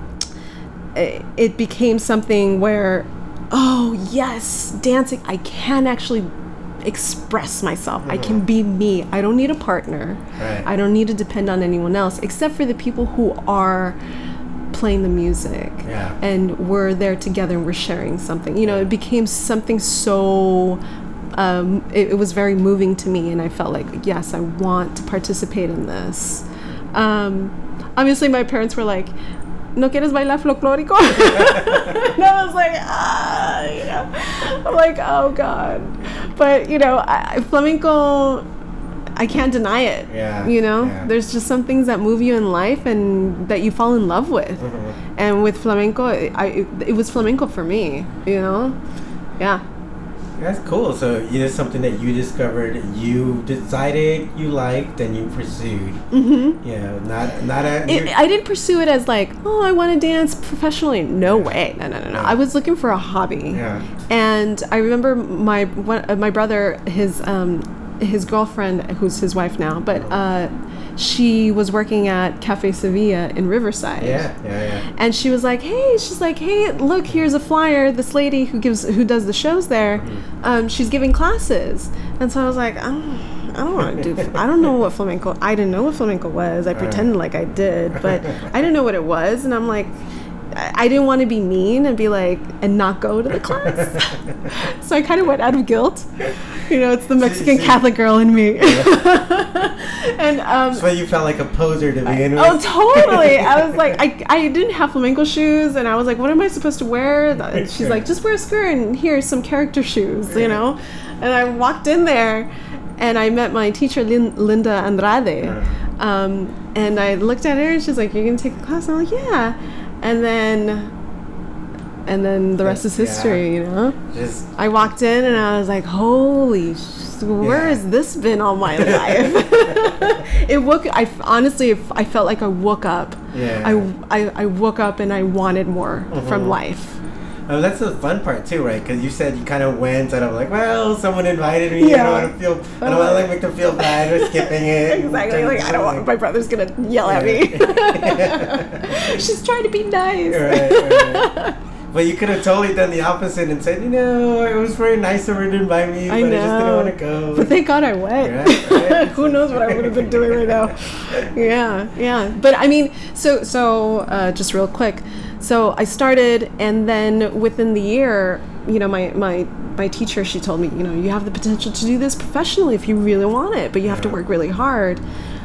it, it became something where, oh yes, dancing. I can actually express myself. I can be me. I don't need a partner. Right. I don't need to depend on anyone else, except for the people who are playing the music. Yeah. And we're there together and we're sharing something. You know, it became something so um, it, it was very moving to me, and I felt like, yes, I want to participate in this. Um, obviously my parents were like, ¿no quieres bailar folclórico? And I was like, ah, you know. I'm like, oh God. But, you know, I, flamenco, I can't deny it. Yeah, You know, yeah. there's just some things that move you in life and that you fall in love with. Mm-hmm. And with flamenco, it, I, it, it was flamenco for me, you know? Yeah. That's cool. So it is something that you discovered, you decided you liked, and you pursued. Mm-hmm. You know, not not a. It, you're- I didn't pursue it as like, oh, I want to dance professionally. No way. No, no, no, no. I was looking for a hobby. Yeah. And I remember my one, uh, my brother, his um, his girlfriend, who's his wife now, but uh, she was working at Cafe Sevilla in Riverside. Yeah, yeah, yeah. And she was like, "Hey," she's like, "Hey, look, here's a flyer. This lady who gives, who does the shows there, um, she's giving classes." And so I was like, "I don't, I don't want to do. I don't know what flamenco. I didn't know what flamenco was. I pretended like I did, but I didn't know what it was." And I'm like, I I didn't want to be mean and be like, and not go to the class. So I kind of went out of guilt. You know, it's the Mexican see. Catholic girl in me. And um, So you felt like a poser to begin with. oh, totally. I was like, I, I didn't have flamenco shoes, and I was like, what am I supposed to wear? And she's like, just wear a skirt and here's some character shoes, you know? And I walked in there, and I met my teacher, Lin- Linda Andrade. Um, and I looked at her and she's like, "You're gonna take a class?" And I'm like, "Yeah." And then, and then the rest is history, Yeah. you know? Just I walked in and I was like, holy, sh- where Yeah. has this been all my life? It woke, I f- honestly, I felt like I woke up. Yeah. I, I, I woke up and I wanted more Mhm. from life. Oh, that's the fun part too, right? Because you said you kind of went, and I'm like, well, someone invited me. I Yeah. don't want to feel. I don't want to like make them feel bad or skipping it. Exactly. Like, I don't want, my brother's gonna yell at me. She's trying to be nice. Right, right. But you could have totally done the opposite and said, you know, it was very nice of her to invite me, I but I just didn't know. want to go. But thank God I went. Right, right. Who knows what I would have been doing right now? Yeah, yeah. But I mean, so so uh, just real quick. So I started, and then within the year, you know, my my my teacher, she told me, you know, you have the potential to do this professionally if you really want it, but you have to work really hard.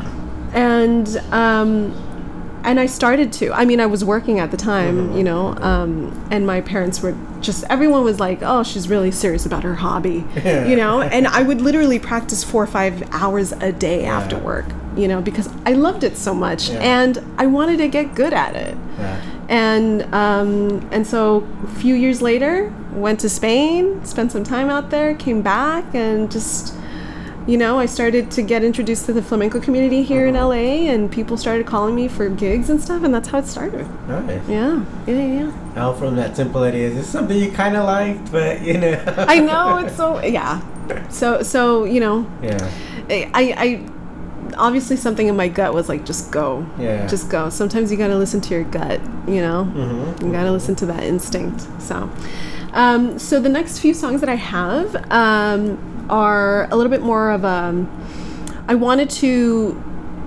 And um, and I started to. I mean, I was working at the time, you know, um, and my parents were just, everyone was like, oh, she's really serious about her hobby, Yeah. you know, and I would literally practice four or five hours a day after work, you know, because I loved it so much Yeah. and I wanted to get good at it. Yeah. And um, and so a few years later, went to Spain, spent some time out there, came back, and just, you know, I started to get introduced to the flamenco community here in L A, and people started calling me for gigs and stuff, and that's how it started. Nice. Yeah, yeah, yeah. Now from that simple idea, is this something you kind of liked, but you know. I know, it's so, yeah. So, so you know, Yeah. I, I, obviously something in my gut was like, just go. Yeah. Just go. Sometimes you gotta listen to your gut, you know? Mhm. You gotta listen to that instinct. So, um, so the next few songs that I have um, are a little bit more of a, I wanted to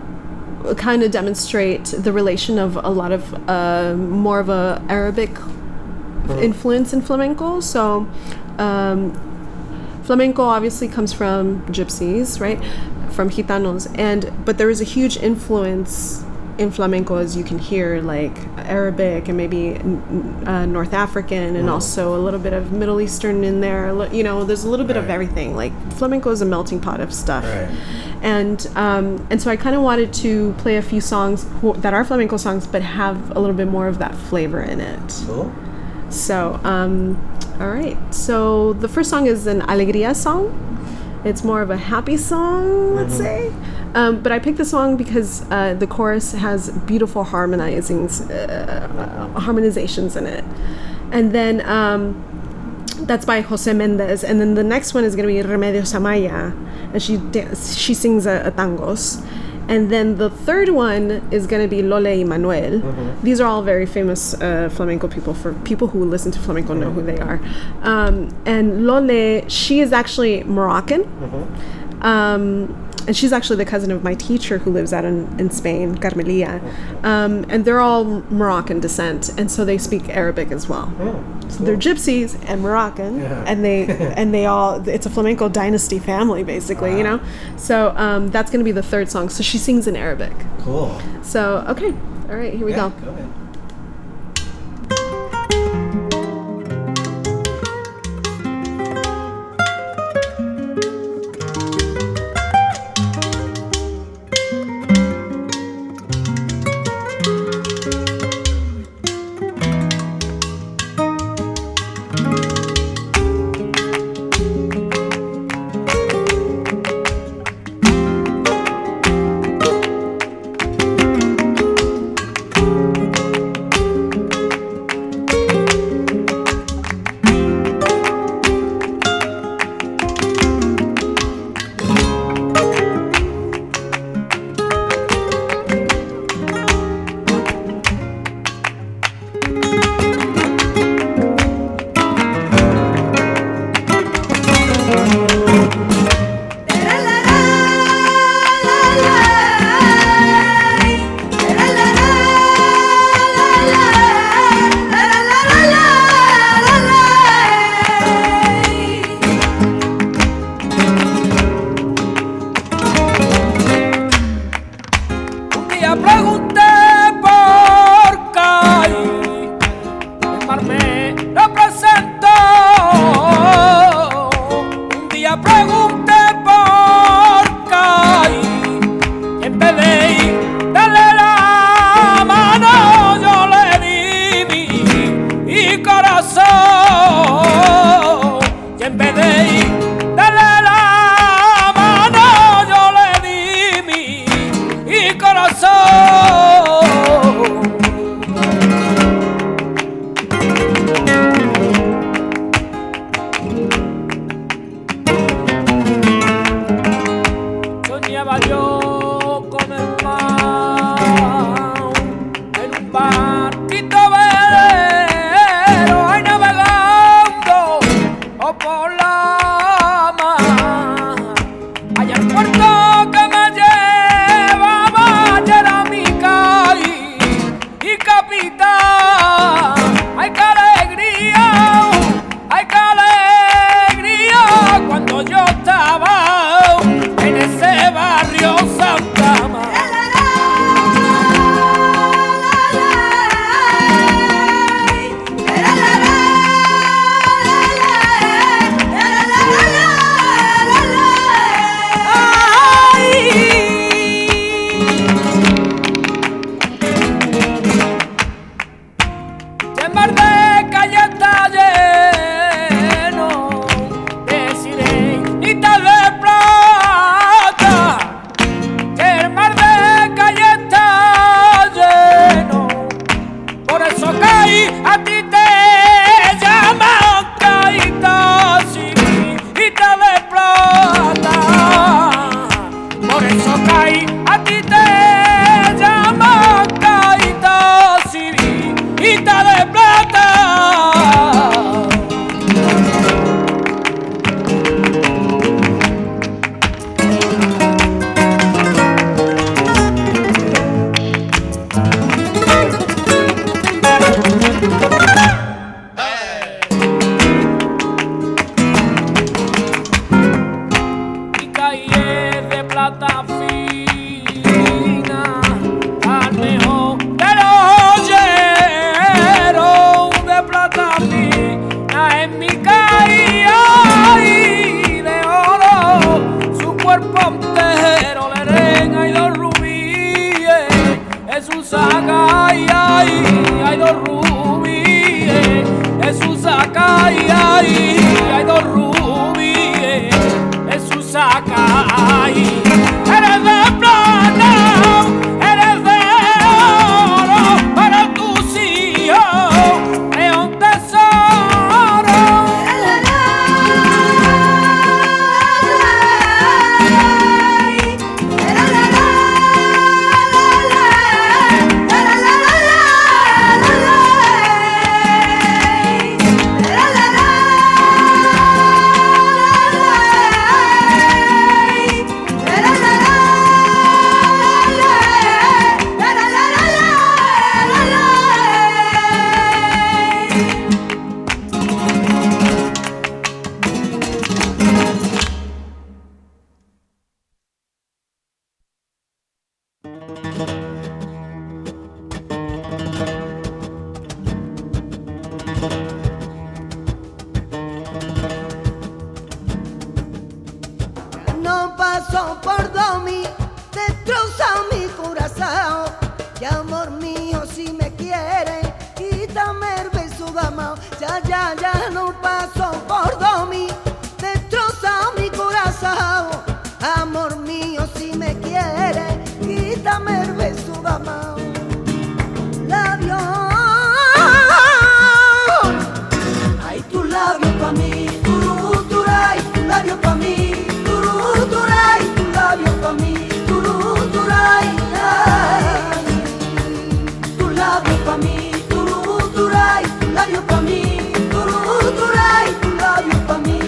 kind of demonstrate the relation of a lot of uh, more of a Arabic influence in flamenco. So, um, flamenco obviously comes from gypsies, right? From gitanos, and but there is a huge influence in flamenco, as you can hear, like Arabic and maybe uh, North African, and also a little bit of Middle Eastern in there. You know, there's a little bit of Right. everything. Like flamenco is a melting pot of stuff. Right. And um, and so I kind of wanted to play a few songs who, that are flamenco songs, but have a little bit more of that flavor in it. Cool. So, um, all right. So the first song is an alegría song. It's more of a happy song, let's say. Um, but I picked the song because uh, the chorus has beautiful harmonizing, uh, harmonizations in it. And then um, that's by Jose Mendez. And then the next one is going to be Remedios Amaya. And she da- she sings a, a tangos. And then the third one is going to be Lole y Manuel. Mm-hmm. These are all very famous uh, flamenco people. For people who listen to flamenco know who they are. Um, and Lole, she is actually Moroccan. Mm-hmm. Um, and she's actually the cousin of my teacher who lives out in, in Spain, Carmelia. Um, and they're all Moroccan descent. And so they speak Arabic as well. Oh, So cool. they're gypsies and Moroccan, Yeah. and they and they all, it's a flamenco dynasty family basically, you know. So um, that's going to be the third song. So she sings in Arabic. Cool. So okay, all right, here we Yeah, go. Go ahead. Un día pregunté por Cali, el mar me representó. Un día pregunté por el mar de calle está lleno de sirenitas de plata, que el mar de calle está lleno, por eso caí, a ti te llaman caíta, sirenitas de plata, por eso caí, a ti te llaman caíta, sirenitas de plata. Mi calle es de plata fina, al mejor de los joyeros de plata fina. En mi calle hay de oro, su cuerpo entero le reina y dos rubíes, es un saca y hay, hay dos rubíes, es un saca y hay, hay dos rubíes, es un saca y eres de plata, eres de oro, para tus hijos es un tesoro. No pasó por domi, destroza mi corazón. Y amor mío, si me quieres, quítame el beso de amor. Ya, ya, ya no pasó por domi, destroza mi corazón. Amor mío, si me quieres, quítame el beso de amor. Labios, ay, tu labio pa' mí, turú, turay, tu labio pa' mí. Turay, tu labio pa' mí, turú, turay, ay. Tu labio pa' mí, turú, turay, tu labio pa' mí, turú, turay, tu labio pa' mí.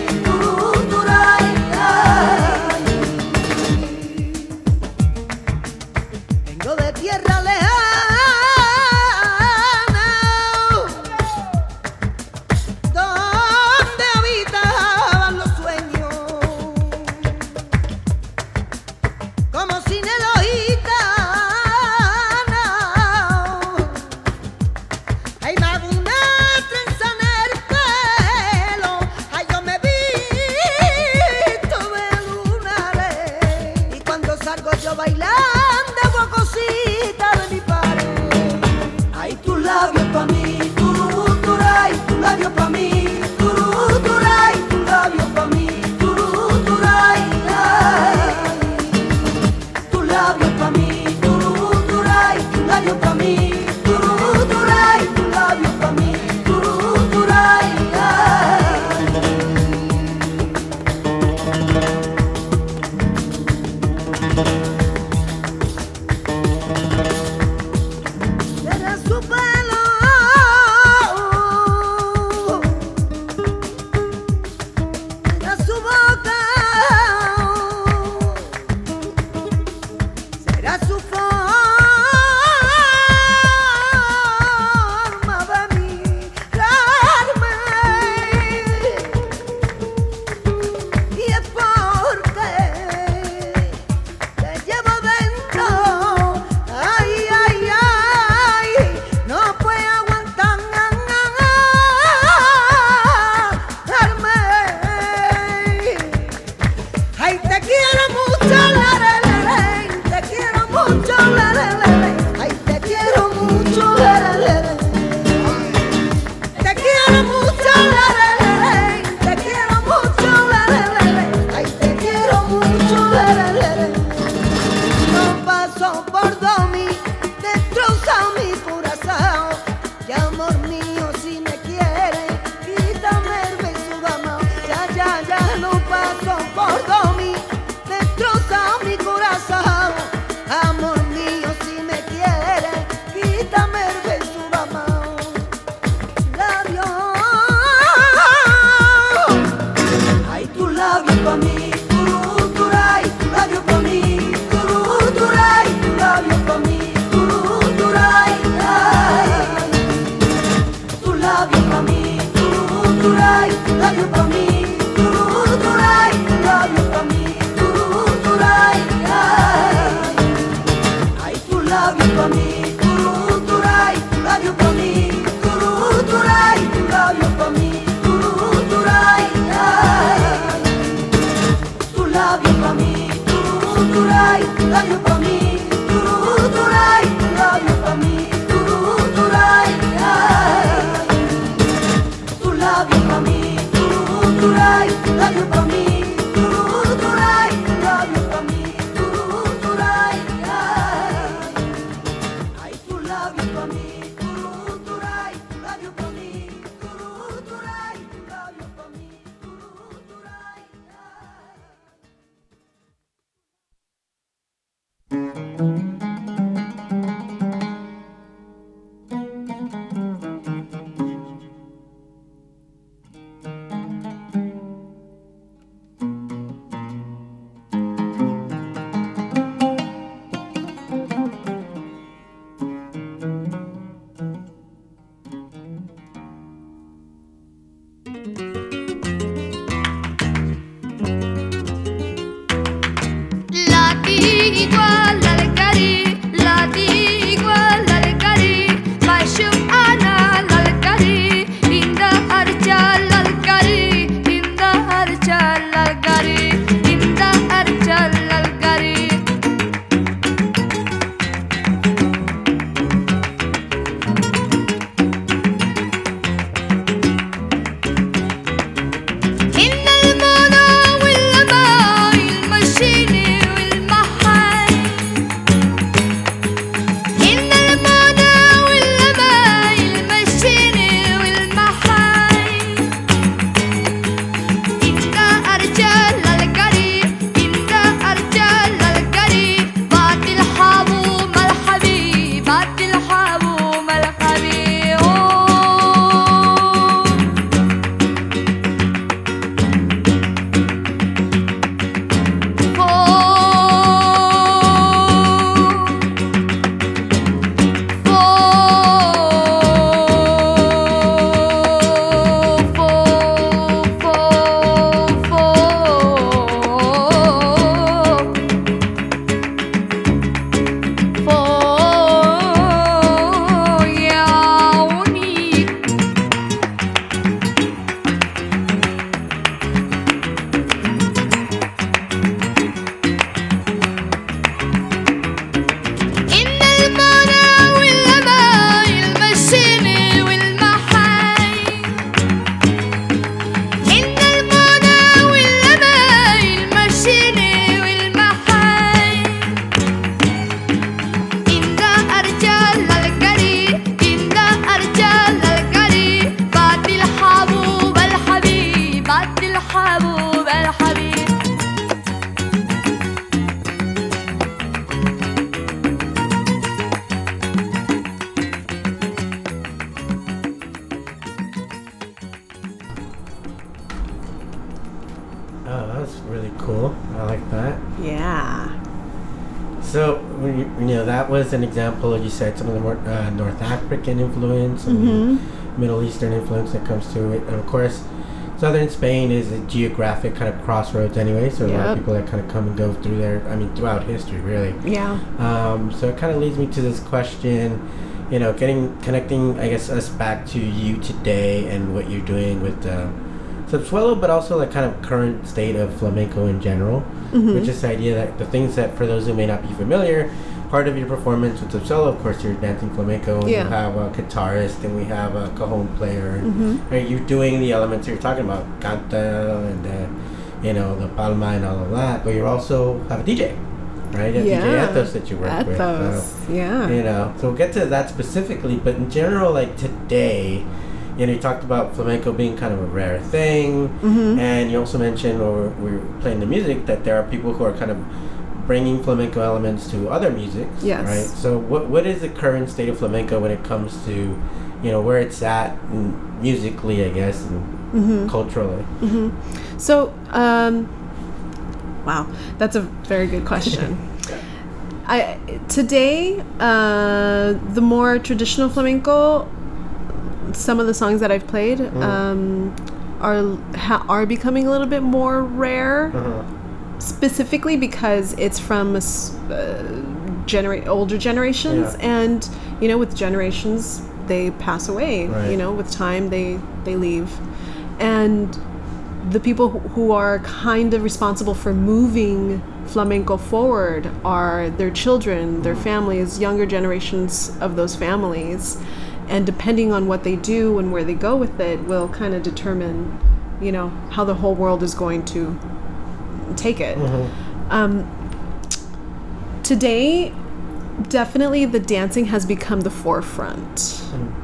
turuturay, love you for me. Turuturay, love you for me. Turuturay, ay, tu love you for me. Turuturay, love you for me. Turuturay, love you for me. Turuturay, ay, tu love you for me. Turuturay, love you for me. Turuturay, love you for me. Turuturay, ay, tu love you for me. Turuturay, love you for me. Turuturay, love you for me. Turuturay, ay, tu love you for me. Turuturay, love you for me. Turuturay, love you for me. Turuturay, Yeah. So, when you, you know, that was an example, you said some of the more uh, North African influence and Mm-hmm. Middle Eastern influence that comes to it. And of course, southern Spain is a geographic kind of crossroads anyway, so a lot of Yep. people that kind of come and go through there, I mean, throughout history, really. Yeah. Um, so it kind of leads me to this question, you know, getting, connecting, I guess, us back to you today and what you're doing with uh, Subsuelo, but also the kind of current state of flamenco in general, Mhm. which is the idea that the things that, for those who may not be familiar, part of your performance with Subsuelo, of course, you're dancing flamenco, and Yeah. you have a guitarist, and we have a cajon player, and Mhm. right, you're doing the elements you're talking about, canta, and uh, you know, the palma and all of that, but you also have a D J, right? A D J Yeah. Ethos that you work with. Ethos, So, yeah. you know, so we'll get to that specifically, but in general, like today, you know, you talked about flamenco being kind of a rare thing, Mhm. and you also mentioned, or we were playing the music, that there are people who are kind of bringing flamenco elements to other musics, Yes. right? So what what is the current state of flamenco when it comes to, you know, where it's at mm, musically, I guess, and Mhm. culturally? hmm So, um, wow, that's a very good question. I today, uh, the more traditional flamenco, some of the songs that I've played, um, are ha, are becoming a little bit more rare, Uh-huh. specifically because it's from a s- uh, genera- older generations, Yeah. and you know, with generations they pass away. Right. You know, with time they they leave, and the people who- who are kind of responsible for moving flamenco forward are their children, their families, younger generations of those families. And depending on what they do and where they go with it will kind of determine, you know, how the whole world is going to take it. Um, today, definitely the dancing has become the forefront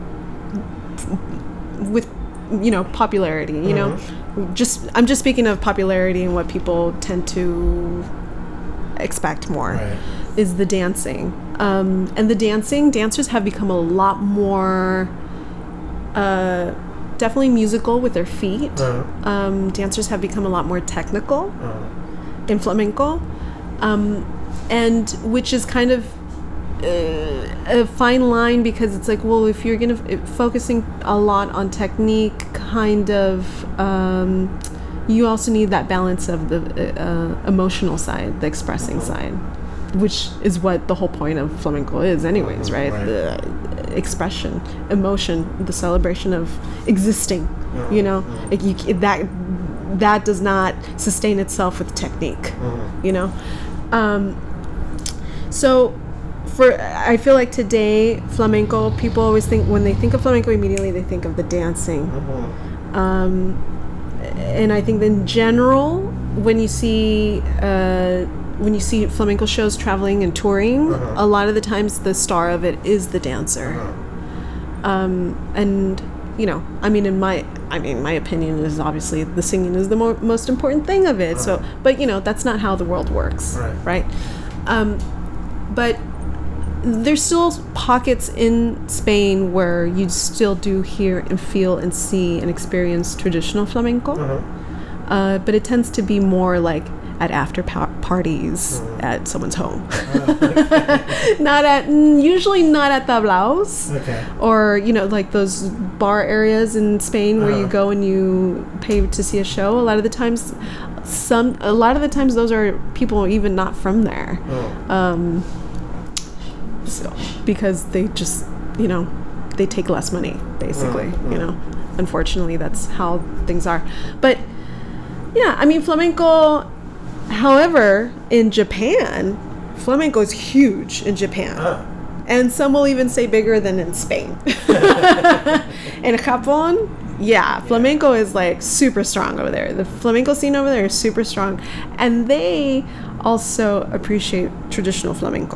with, you know, popularity, you know. Just I'm just speaking of popularity and what people tend to expect more. Right. Is the dancing. Um, and the dancing, dancers have become a lot more uh, definitely musical with their feet. Uh-huh. Um, dancers have become a lot more technical Uh-huh. in flamenco. Um, and which is kind of uh, a fine line, because it's like, well, if you're going to f- focusing a lot on technique, kind of, um, you also need that balance of the uh, emotional side, the expressing side, which is what the whole point of flamenco is anyways, right? Right. The expression, emotion, the celebration of existing, you know? Like you, that that does not sustain itself with technique, you know? Um, so for, I feel like today, flamenco, people always think, when they think of flamenco, immediately they think of the dancing. Um, and I think in general, when you see uh, when you see flamenco shows traveling and touring, Uh-huh. a lot of the times the star of it is the dancer. Um, and you know, I mean, in my, I mean, my opinion is obviously the singing is the mo- most important thing of it. So, but you know, that's not how the world works, Right. right? Um, but there's still pockets in Spain where you still do hear and feel and see and experience traditional flamenco. Uh, but it tends to be more like at after pa- parties at someone's home. Not at, usually not at tablaos. Okay. Or, you know, like those bar areas in Spain where you Uh-huh. go and you pay to see a show. A lot of the times, some, a lot of the times those are people even not from there. Oh. Um, so, because they just, you know, they take less money, basically, Mm, you know. Unfortunately, that's how things are. But, yeah, I mean, flamenco, however, in Japan, flamenco is huge in Japan. Ah. And some will even say bigger than in Spain. In Japón, yeah, flamenco is like super strong over there. The flamenco scene over there is super strong. And they also appreciate traditional flamenco.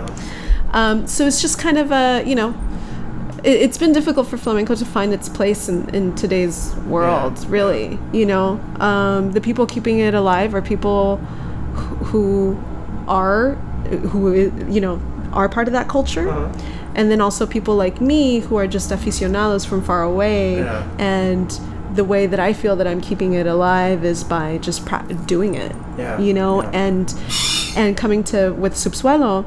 Um, so it's just kind of a, you know, it, it's been difficult for flamenco to find its place in, in today's world, Yeah. really. You know, um, the people keeping it alive are people who are, who, you know, are part of that culture. Uh-huh. And then also people like me who are just aficionados from far away. Yeah. And the way that I feel that I'm keeping it alive is by just pra- doing it, Yeah. you know, Yeah. and and coming to with Subsuelo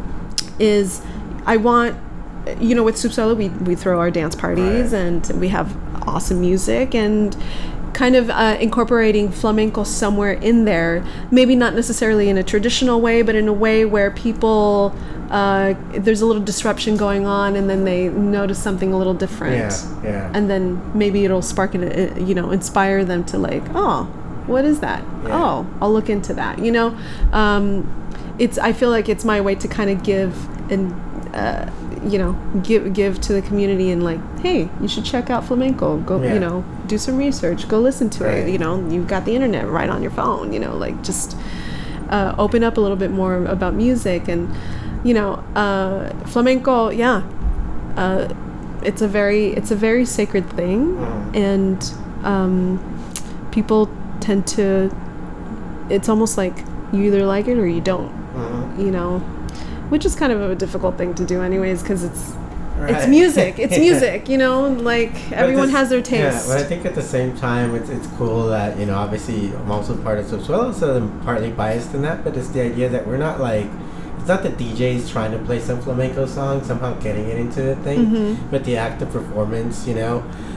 is I want, you know, with Subsuelo we, we throw our dance parties Right. and we have awesome music, and kind of uh, incorporating flamenco somewhere in there, maybe not necessarily in a traditional way, but in a way where people, uh, there's a little disruption going on and then they notice something a little different. Yeah, yeah. And then maybe it'll spark it, uh, you know, inspire them to like, oh, what is that? Yeah. Oh, I'll look into that, you know? Um, it's, I feel like it's my way to kind of give and, uh, you know, give give to the community and like, hey, you should check out flamenco. Go, Yeah. you know, do some research. Go listen to Right. it. You know, you've got the internet right on your phone. You know, like just uh, open up a little bit more about music and, you know, uh, flamenco. Yeah, uh, it's a very it's a very sacred thing, Mhm. and um, people tend to. It's almost like you either like it or you don't. Mhm. You know. Which is kind of a difficult thing to do anyways, because it's it's Right. music. It's Yeah. music, you know? Like, But everyone this- has their Yeah, taste. but I think at the same time, it's it's cool that, you know, obviously I'm also part of Subsuelo, so I'm partly biased in that, but it's the idea that we're not like, it's not the D Js trying to play some flamenco song, somehow getting it into the thing, Mhm. but the act of performance, you know?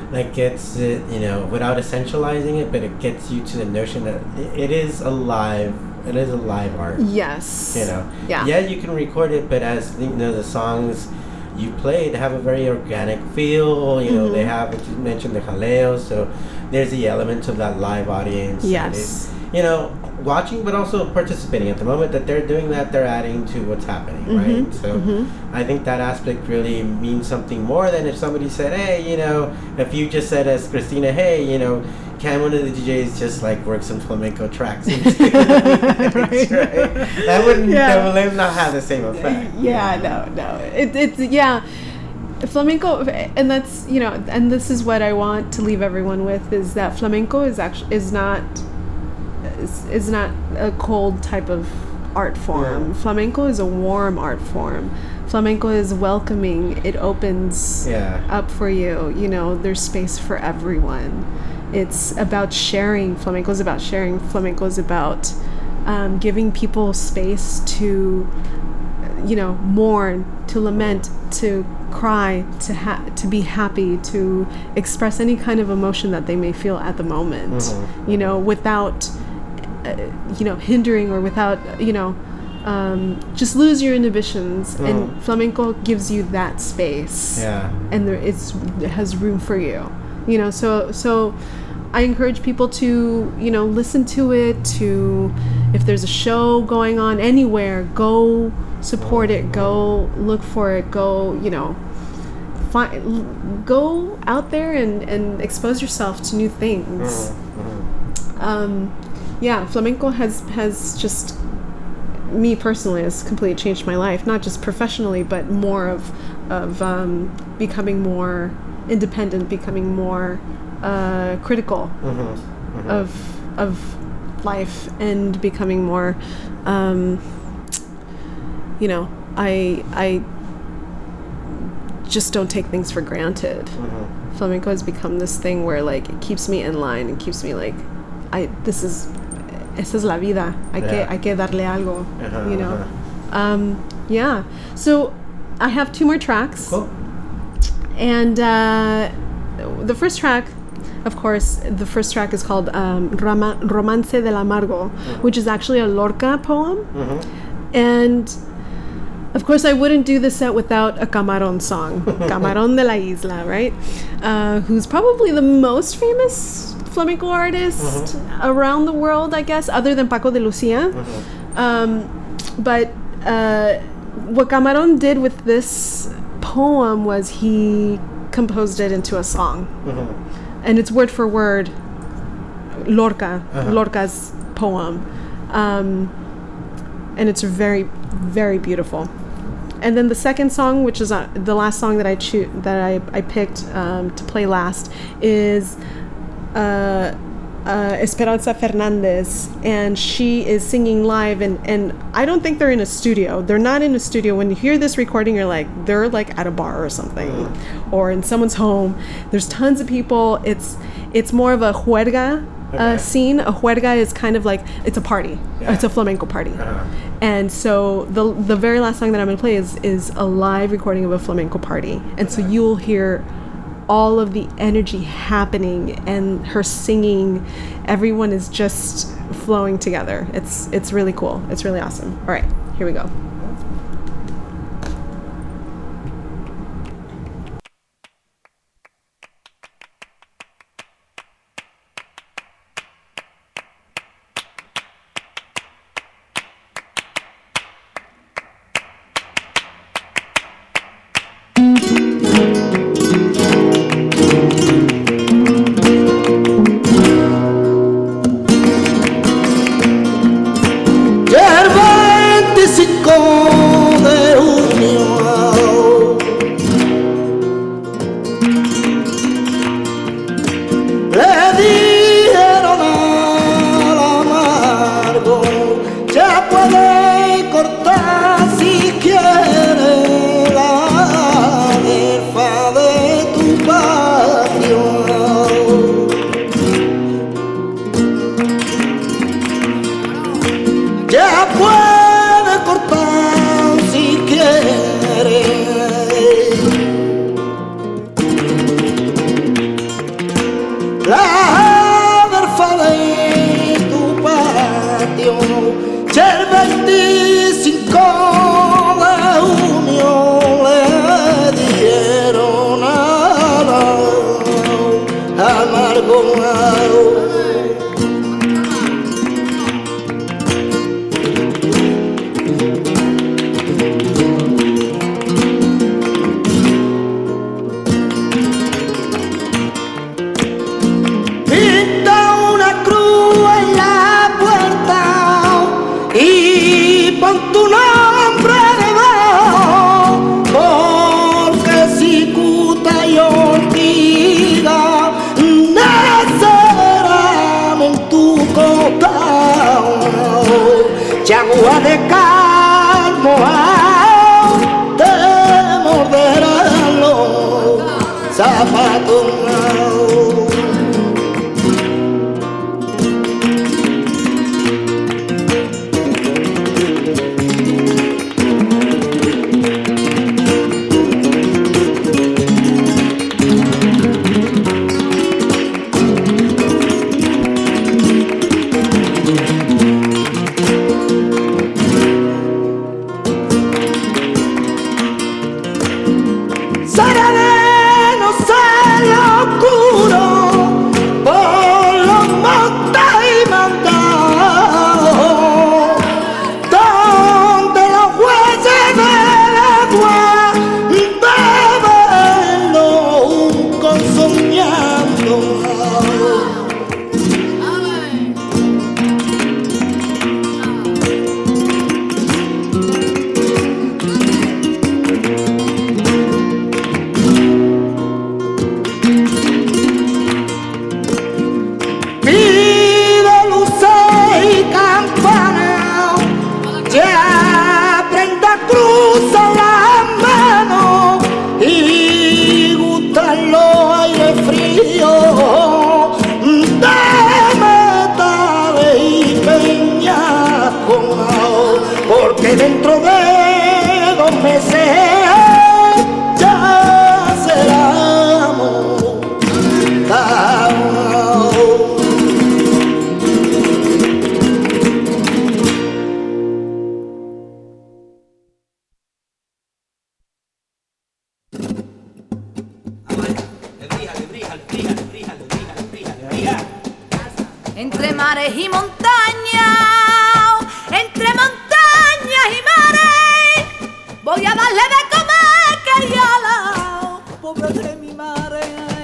like gets it, you know, without essentializing it, but it gets you to the notion that it, it is alive. It is a live art. Yes. You know. Yeah. Yeah, you can record it, but as you know, the songs you play, they have a very organic feel. You know, Mm-hmm. they have, as you mentioned, the jaleo, so there's the element of that live audience. and Yes. it's, you know, watching, but also participating. At the moment that they're doing that, they're adding to what's happening, Mm-hmm. right? So I think that aspect really means something more than if somebody said, hey, you know, if you just said as Christina, hey, you know, can one of the D Js just like work some flamenco tracks into the mix, right? That wouldn't, Yeah. that would not have the same effect. Yeah, no, no. It, it's yeah, flamenco, and that's you know, and this is what I want to leave everyone with is that flamenco is actually is not is, is not a cold type of art form. Yeah. Flamenco is a warm art form. Flamenco is welcoming. It opens Yeah. up for you. You know, there's space for everyone. It's about sharing. Flamenco is about sharing. Flamenco is about um, giving people space to, you know, mourn, to lament, to cry, to ha- to be happy, to express any kind of emotion that they may feel at the moment. Mhm. You know, without, uh, you know, hindering or without, you know, um, just lose your inhibitions. And Mm. flamenco gives you that space Yeah. and there it's it has room for you, you know. So so I encourage people to, you know, listen to it. To if there's a show going on anywhere, go support it. Go look for it. Go, you know, find go out there and and expose yourself to new things. Um, yeah, flamenco has has just, me personally, has completely changed my life, not just professionally, but more of of um, becoming more independent, becoming more uh, critical of of life, and becoming more, um, you know, I I just don't take things for granted. Flamenco has become this thing where like it keeps me in line and keeps me like, I this is esa es la vida. Hay que Yeah. hay que darle algo, Uh-huh, you know. uh-huh. Um, yeah. So I have two more tracks. Cool. And uh, the first track, of course, the first track is called um, Rama- Romance del Amargo, which is actually a Lorca poem. And of course, I wouldn't do the set without a Camarón song, Camarón de la Isla, right? Uh, who's probably the most famous flamenco artist around the world, I guess, other than Paco de Lucia. Um, but uh, what Camarón did with this poem was he composed it into a song. And it's word for word Lorca, Lorca's poem. Um, and it's very, very beautiful. And then the second song, which is uh, the last song that I cho- that I, I picked um, to play last, is uh, uh, Esperanza Fernandez, and she is singing live. And, and I don't think they're in a studio. They're not in a studio. When you hear this recording, you're like, they're like at a bar or something, or in someone's home. There's tons of people. It's it's more of a juerga uh, Okay. scene. A juerga is kind of like, it's a party. Yeah. It's a flamenco party. Uh-huh. And so the the very last song that I'm going to play is is a live recording of a flamenco party. And so you'll hear all of the energy happening and her singing. Everyone is just flowing together. It's it's really cool. It's really awesome. All right, here we go. Y el veinticinco amargado. Agua de calmo te morderán los zapatos. Porque dentro de dos meses ya seremos caos. Entre mares y montañas, entre montañas y mares, voy a darle de comer que ya la pobre de mi madre.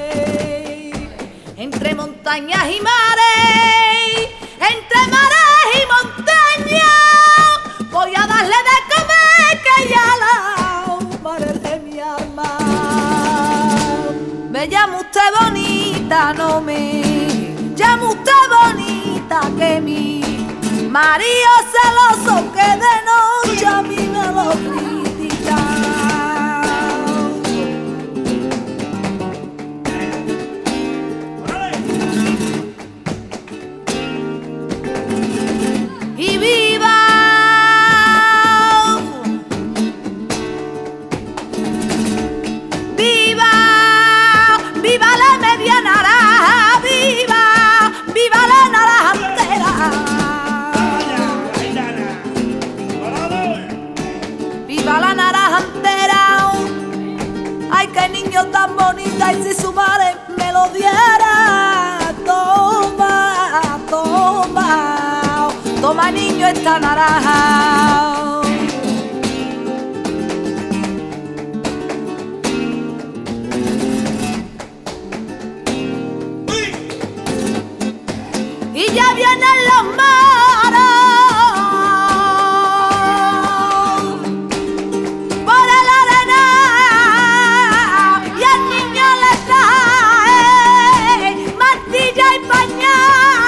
Entre montañas y mares, entre mares y montañas, voy a darle de comer que ya la madre de mi alma. Me llama usted bonita, no me llama usted bonita que mi marido celoso que de noche a mí me lo critica. Y viva, viva, viva la media naranja, viva, viva la naranja entera. Viva la naranja entera. Ay, qué niño tan bonita, y si su madre me lo diera. Toma, toma, toma niño esta naranja. Y ya vienen los maros por el arenal, y el niño le trae martilla y pañal.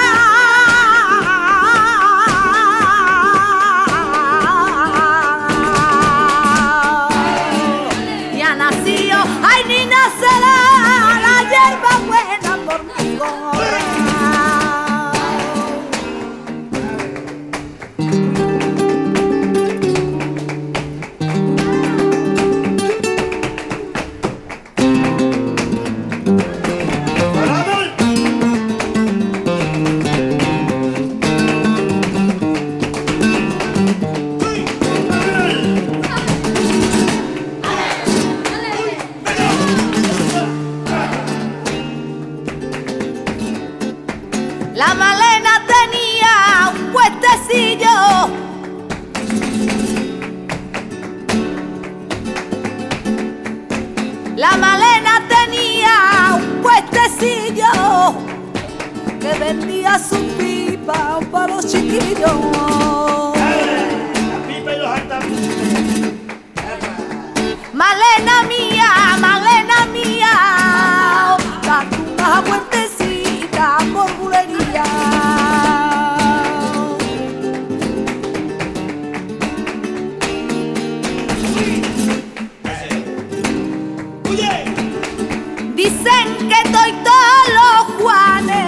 Y ha nacido, ay, ni nacerá la hierba buena por mi corral. La Malena tenía un puestecillo. La Malena tenía un puestecillo que vendía su pipa para los chiquillos. La pipa y los altavoces. Malena mía, Malena mía, date una vueltecita por bulería. Dicen que estoy todos los Juanes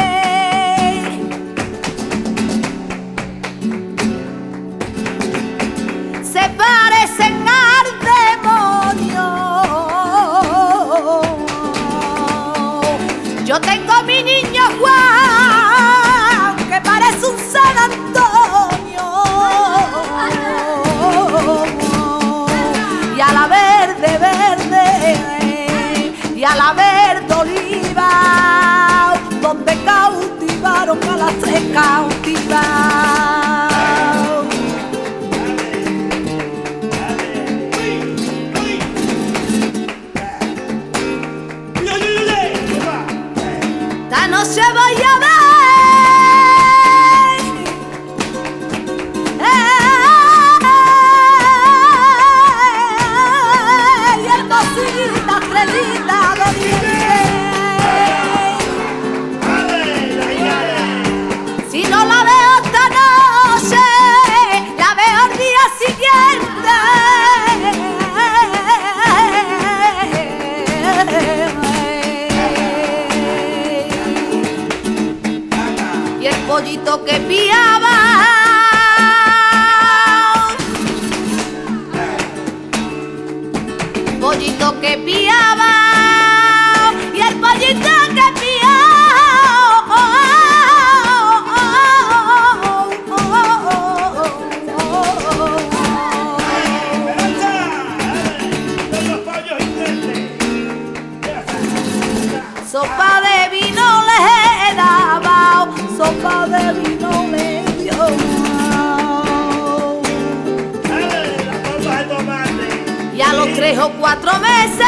se parecen al demonio. Yo tengo mi niño Juan que parece un San Antonio. Y a la verde, verde, y a la verde oliva, donde cautivaron a las tres cautivas. Esta noche voy a ver ¡Ey! Hermosita, Fredita, si no la veo esta noche, la veo al día siguiente. Y el pollito que piaba, pollito que piaba, y el pollito que sopa de vino le daba, sopa de vino le dio. Y a los tres o cuatro meses,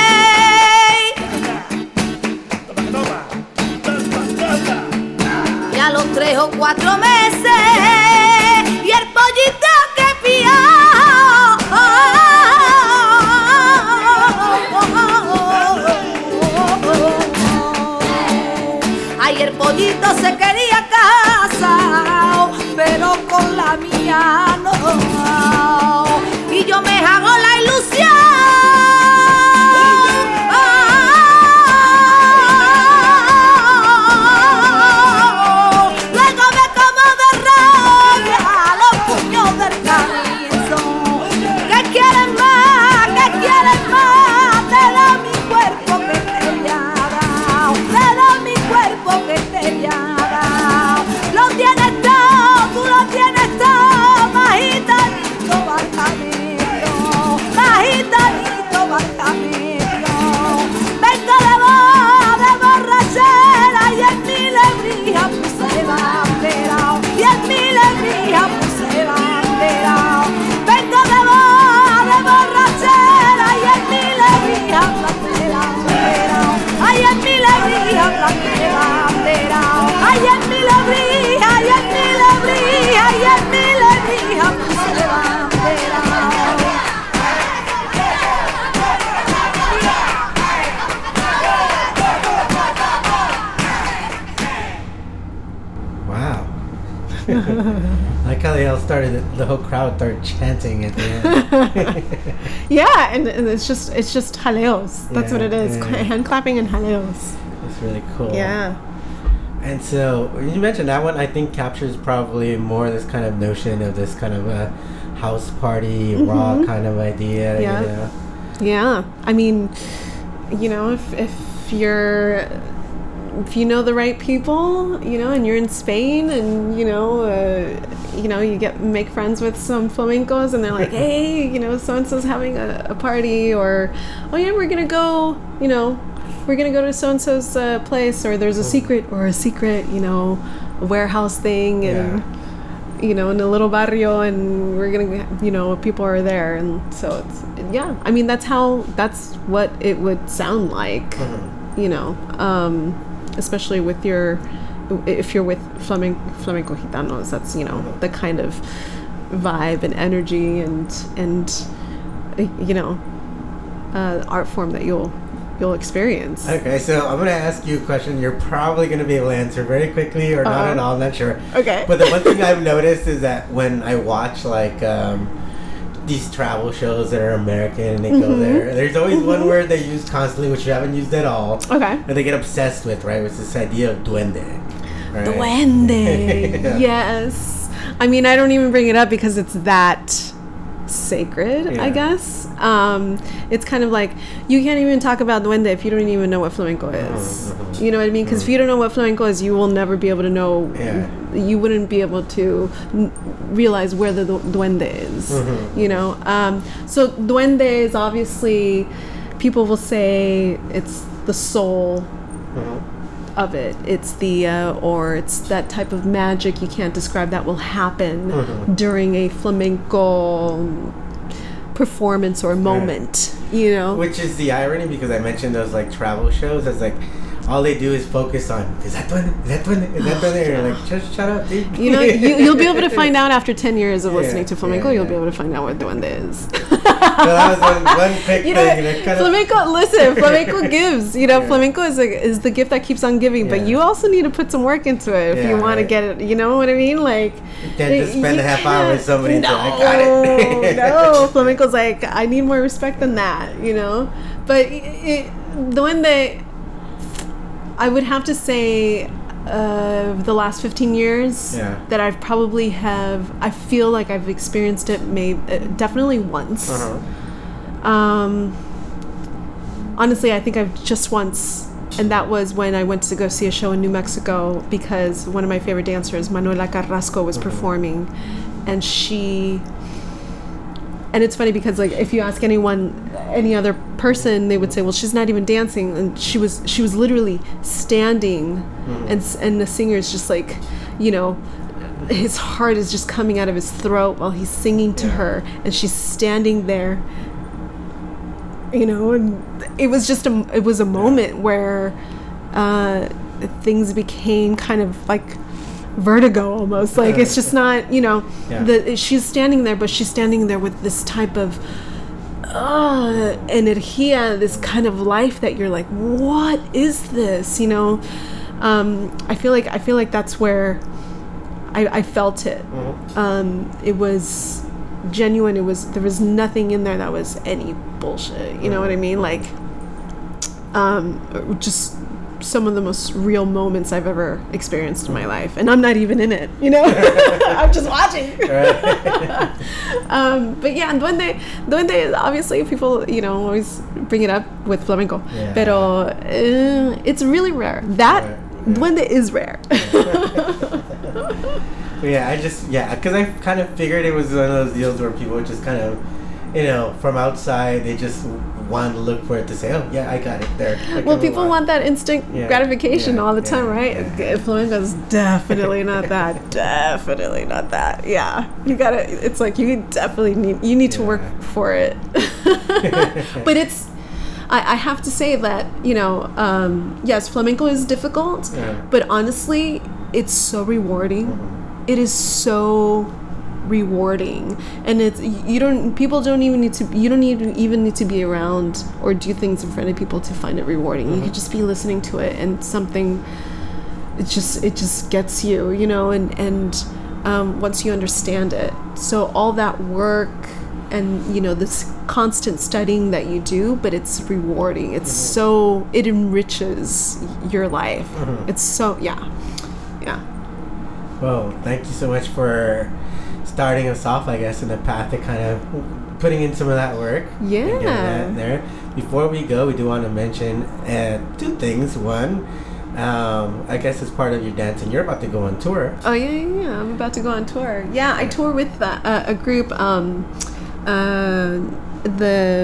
y a los tres o cuatro meses, y el pollito que pía. Ay, el pollito se quería casar, pero con la mía no. Y yo me hago la ilusión. Luego me como de rabia los puños del carizo. ¿Qué quieren más? ¿Qué quieren más? Te da mi cuerpo que te haya dado. Te da mi cuerpo que te haya dado. Lo tienes todo, tú lo tienes todo, magitanito, barcamito, magitanito, barcamito. Vengo de boda, de borrachera, y en mi lebría puse banderao, y en mi lebría puse banderao. Vengo de boda, de borrachera, y en mi lebría puse banderao. Ay, en mi lebría puse banderao. Ay, en mi lebría, ay, en mi lebría, ay, en mi lebría puse banderao. Wow. Like how they all started, the whole crowd started chanting at the end. Yeah, and, and it's just it's just jaleos. That's Yeah, what it is. yeah. Hand clapping and jaleos. It's really cool. Yeah. And so you mentioned that one. I think captures probably more this kind of notion of this kind of a house party, raw Mhm. kind of idea. Yeah. You know? Yeah, I mean, you know, if if you're if you know the right people, you know, and you're in Spain, and you know, uh, you know, you get make friends with some flamencos, and they're like, hey, you know, so and so's having a, a party, or oh yeah, we're gonna go, you know, we're gonna go to so and so's uh, place, or there's a secret or a secret, you know, warehouse thing, and you know, in a little barrio, and we're gonna, you know, people are there, and so it's yeah. I mean, that's how that's what it would sound like, Mm-hmm. you know, um, especially with your if you're with flamenco, flamenco gitanos. That's you know the kind of vibe and energy and and you know uh, art form that you'll you'll experience. Okay, so I'm gonna ask you a question you're probably gonna be able to answer very quickly or not Uh-huh. at all. I'm not sure. Okay. But the one thing I've noticed is that when I watch like um, these travel shows that are American and they go Mhm. there, there's always one Mhm. word they use constantly, which you haven't used at all. Okay. And they get obsessed with, right? Which is this idea of duende. Right? Duende. Yeah. Yes. I mean, I don't even bring it up because it's that sacred, Yeah. I guess. Um, it's kind of like you can't even talk about duende if you don't even know what flamenco is. Mhm. You know what I mean? Because if you don't know what flamenco is, you will never be able to know. Yeah. You wouldn't be able to n- realize where the du- duende is. Mhm. You know. Um, so duende is obviously, people will say it's the soul Mhm. of it. It's the uh, or it's that type of magic you can't describe that will happen Mhm. during a flamenco performance or moment. You know. Which is the irony, because I mentioned those like travel shows as like all they do is focus on, is that duende? Is that duende? Is that duende? And you're like, just shut up, dude. You know, you, you'll be able to find out after ten years of Yeah, listening to flamenco. yeah, You'll yeah. be able to find out what duende is. So that was one, one quick You know, thing. And it kind of, flamenco. Listen, flamenco gives. You know, Yeah. flamenco is like is the gift that keeps on giving. But Yeah. you also need to put some work into it if Yeah, you want to right. get it. You know what I mean? Like, you can't just spend you a half hour with can't- somebody and say, No, I got it. no, flamenco's like I need more respect than that. You know, but it, it, duende, I would have to say. Uh, the last fifteen years Yeah. that I've probably have I feel like I've experienced it maybe uh, definitely once. Uh-huh. Um, honestly, I think I've just once, and that was when I went to go see a show in New Mexico because one of my favorite dancers, Manuela Carrasco, was performing, and she. And it's funny because like if you ask anyone, any other person, they would say, "Well, she's not even dancing," and she was. She was literally standing, and s- and the singer is just like, you know, his heart is just coming out of his throat while he's singing to her, and she's standing there. You know, and it was just a. It was a moment where uh, things became kind of like vertigo almost. Like it's just not, you know, Yeah. the she's standing there, but she's standing there with this type of uh energia, this kind of life that you're like, what is this? You know, um, I feel like I feel like that's where I, I felt it. Um, it was genuine. It was there was nothing in there that was any bullshit. You know what I mean? Like, um, just some of the most real moments I've ever experienced in my life, and I'm not even in it, you know. I'm just watching. um, but yeah, duende, duende is obviously people, you know, always bring it up with flamenco, Yeah. pero uh, it's really rare. That Right, yeah. duende is rare. But yeah, I just, yeah, because I kind of figured it was one of those deals where people just kind of, you know, from outside, they just want to look for it to say, oh, yeah, I got it there. I Well, can people move on. want that instant Yeah, gratification yeah, all the yeah, time, right? yeah. Flamenco's definitely not that. Definitely not that. Yeah, you gotta. It's like you definitely need. You need to work Yeah. for it. But it's. I, I have to say that you know, um, yes, flamenco is difficult, Yeah. but honestly, it's so rewarding. It is so rewarding, and it's you don't people don't even need to you don't need even need to be around or do things in front of people to find it rewarding. You could just be listening to it, and something it just it just gets you, you know, and and um, once you understand it, so all that work and you know this constant studying that you do, but it's rewarding. It's so it enriches your life. It's so yeah yeah Well, thank you so much for starting us off, I guess, in the path to kind of putting in some of that work. and getting Yeah. that there. Before we go, we do want to mention uh, two things. One, um, I guess as part of your dancing, you're about to go on tour. Oh yeah, yeah, yeah. I'm about to go on tour. Yeah, I tour with that, uh, a group. Um, uh, the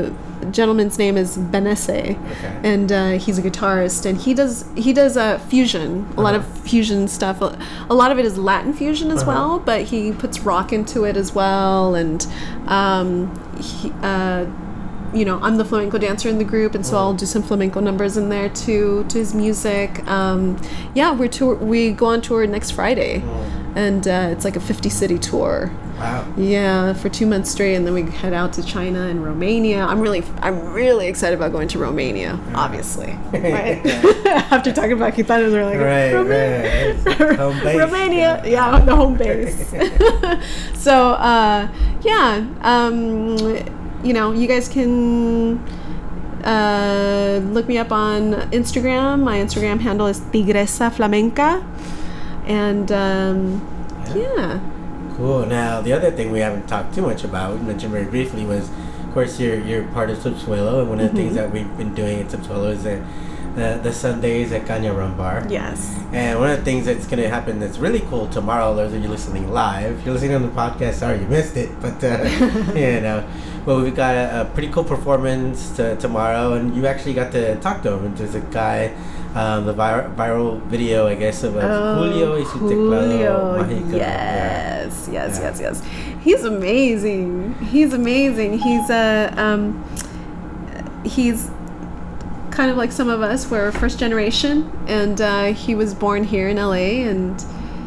gentleman's name is Benesse, Okay. and uh, he's a guitarist, and he does he does uh, fusion, a lot of Uh-huh. fusion stuff. A a lot of it is Latin fusion as Uh-huh. well, but he puts rock into it as well, and um, he, uh, you know, I'm the flamenco dancer in the group, and so I'll do some flamenco numbers in there too to his music. Um, yeah, we're tour. We go on tour next Friday, and uh, it's like a fifty city tour. Wow. Yeah, for two months straight, and then we head out to China and Romania. I'm really, I'm really excited about going to Romania. Obviously, right? After talking about Gitanos, we're like, Right, Romania, right. Home base. Romania, yeah, the home base. So, uh, yeah, um, you know, you guys can uh, look me up on Instagram. My Instagram handle is Tigresa Flamenca, and um, yeah. Cool. Now, the other thing we haven't talked too much about, we mentioned very briefly, was, of course, you're, you're part of Subsuelo, and one of the things that we've been doing at Subsuelo is the, the, the Sundays at Caña Rum Bar. Yes. And one of the things that's going to happen that's really cool tomorrow, those of you listening live, if you're listening on the podcast, sorry you missed it, but, uh, you know, well, we've got a, a pretty cool performance to, tomorrow, and you actually got to talk to him. There's a guy, um, the vir- viral video, I guess, of uh, Oh, Julio y su teclado Julio, mágico. yes, yes, Yeah. yes, yes. He's amazing. He's amazing. He's a um, he's kind of like some of us. We're first generation, and uh, he was born here in L A and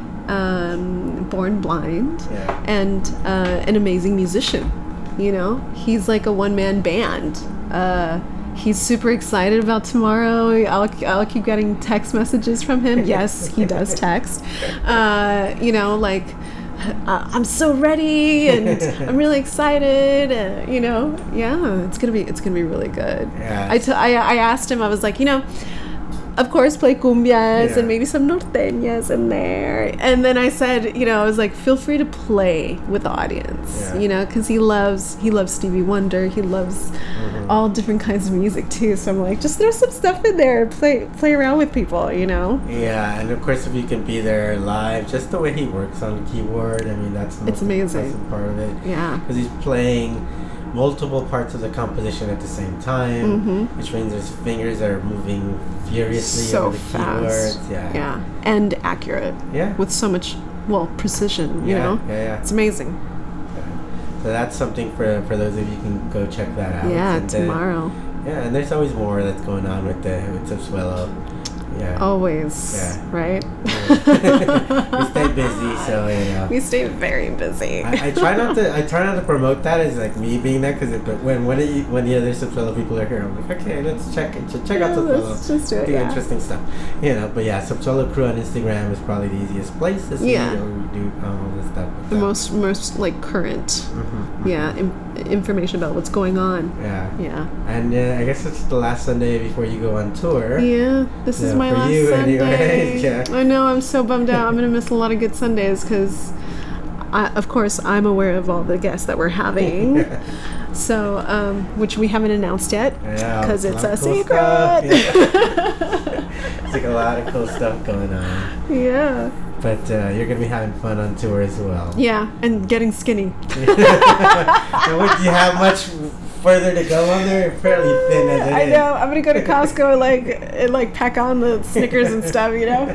um, born blind, Yeah. and uh, an amazing musician. You know, he's like a one-man band. Uh, he's super excited about tomorrow. I'll, I'll keep getting text messages from him. Yes, he does text. Uh, you know, like, uh, I'm so ready and I'm really excited. Uh, you know, yeah, it's gonna be it's gonna be really good. Yeah. I, t- I I asked him. I was like, you know, of course, play cumbias Yeah. and maybe some norteñas in there. And then I said, you know, I was like, feel free to play with the audience, Yeah. you know, because he loves he loves Stevie Wonder. He loves Mm-hmm. all different kinds of music too. So I'm like, just throw some stuff in there, play play around with people, you know. Yeah, and of course, if you can be there live, just the way he works on the keyboard, I mean, that's the It's most amazing. impressive part of it. Yeah. Because he's playing multiple parts of the composition at the same time, Mhm. which means his fingers are moving furiously So over the fast. keyboards. Yeah. Yeah, and accurate. Yeah. With so much, well, precision. You Yeah, know. yeah, yeah. It's amazing. So that's something for for those of you who can go check that out. Yeah, And, uh, tomorrow. yeah, and there's always more that's going on with the with Subsuelo. Yeah. Always. Yeah. Right. We stay busy, so you know. We stay very busy. I, I try not to. I try not to promote that as like me being there, because but when when, it, when the other Subsuelo people are here, I'm like, okay, let's check it. Check out Yeah, Subsuelo. let's just do it, yeah. interesting stuff, you know. But yeah, Subsuelo Crew on Instagram is probably the easiest place to see. Yeah. Where we do um, all this stuff. with The them. most most like current, Mhm, yeah, im- information about what's going on. Yeah. Yeah. And uh, I guess it's the last Sunday before you go on tour. Yeah, this is Yeah, my for last you Sunday. anyways, yeah. I know, I'm so bummed out. I'm gonna miss a lot of good Sundays because, of course, I'm aware of all the guests that we're having. So, um, which we haven't announced yet Yeah, because a it's lot a of cool secret. stuff, yeah. It's like a lot of cool stuff going on. Yeah. But uh, you're gonna be having fun on tour as well. Yeah, and getting skinny. Now, what, do you have much further to go on there? You're fairly thin as it I is. know. I'm gonna go to Costco and like and like pack on the Snickers and stuff, you know.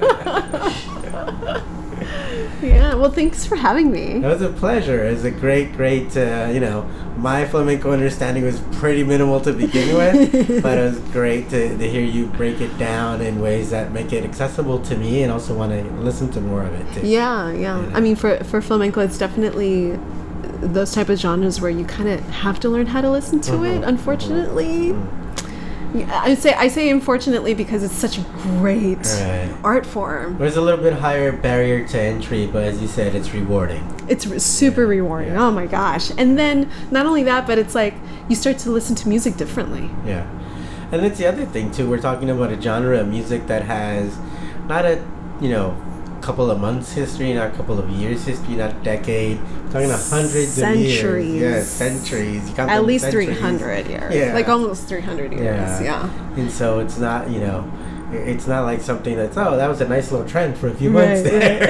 Yeah. Well, thanks for having me. It was a pleasure. It was a great, great, uh, you know, my flamenco understanding was pretty minimal to begin with, but it was great to, to hear you break it down in ways that make it accessible to me and also want to listen to more of it too. Yeah, yeah. I mean, for for flamenco, it's definitely those type of genres where you kind of have to learn how to listen to Mhm, it. Unfortunately, yeah, I say I say unfortunately because it's such a great Right. art form. There's a little bit higher barrier to entry, but as you said, it's rewarding. It's re- super rewarding. yeah. Oh my gosh! And then not only that, but it's like you start to listen to music differently. Yeah. And that's the other thing too. We're talking about a genre of music that has not a, you know, couple of months history, not a couple of years history, not a decade. We're talking about hundreds Centuries. of years. Yeah, centuries. You count At them least centuries. three hundred years. Yeah. Like almost three hundred years. Yeah. Yeah. And so it's not, you know, It's not like something that's, oh, that was a nice little trend for a few Right, months there.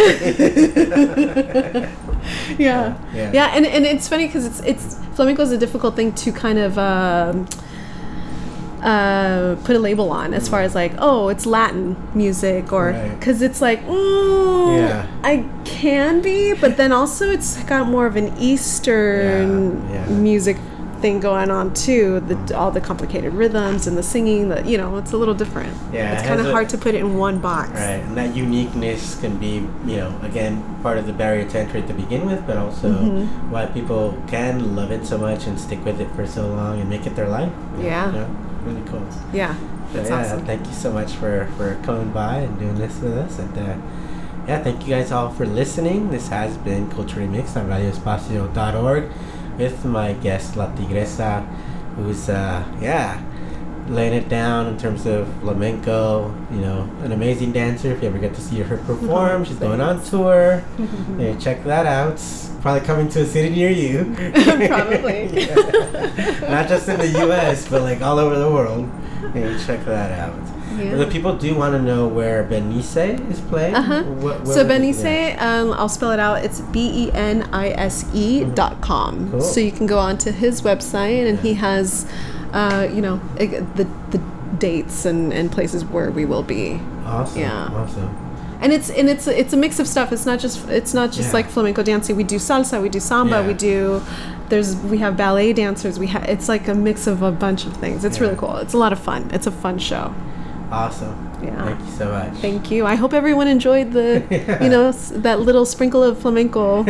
yeah. Yeah. yeah, and and it's funny because it's it's flamenco is a difficult thing to kind of um, uh, put a label on as far as like, oh, it's Latin music, or Right. because it's like, mm, Yeah. I can be, but then also it's got more of an Eastern Yeah, yeah. music thing going on too. The all the complicated rhythms and the singing, that you know, it's a little different. Yeah, it's it kind of has a- hard to put it in one box. Right, and that uniqueness can be, you know, again, part of the barrier to entry to begin with, but also Mhm. why people can love it so much and stick with it for so long and make it their life. Yeah. You know, really cool. Yeah, So, that's yeah, awesome. thank you so much for, for coming by and doing this with us. And uh, yeah, thank you guys all for listening. This has been Culture Remixed on radio espacio dot org with my guest, La Tigresa, who's, uh, yeah, laying it down in terms of flamenco, you know, an amazing dancer. If you ever get to see her perform, she's going on tour. Yeah, check that out. Probably coming to a city near you. Probably. Yeah. Not just in the U S, but like all over the world. Yeah, check that out. Yeah. The people do want to know where Benice is playing. Uh-huh. What- So where- Benice, yeah. um, I'll spell it out. It's B E N I S E dot com. Cool. So you can go onto his website, and he has, uh, you know, ig- the the dates and, and places where we will be. Awesome. Yeah. Awesome. And it's and it's it's a mix of stuff. It's not just it's not just Yeah. like flamenco dancing. We do salsa, we do samba, Yeah. we do. There's we have ballet dancers. We have it's like a mix of a bunch of things. It's Yeah. really cool. It's a lot of fun. It's a fun show. Awesome. Yeah. Thank you so much. Thank you. I hope everyone enjoyed the, Yeah. you know, s- that little sprinkle of flamenco.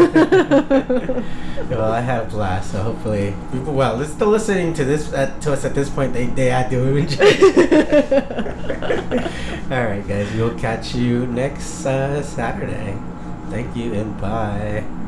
Well, I had a blast, so hopefully people, well, they're still listening to this at, to us at this point. They they had to enjoy it. All right, guys, we'll catch you next uh, Saturday. Thank you and bye.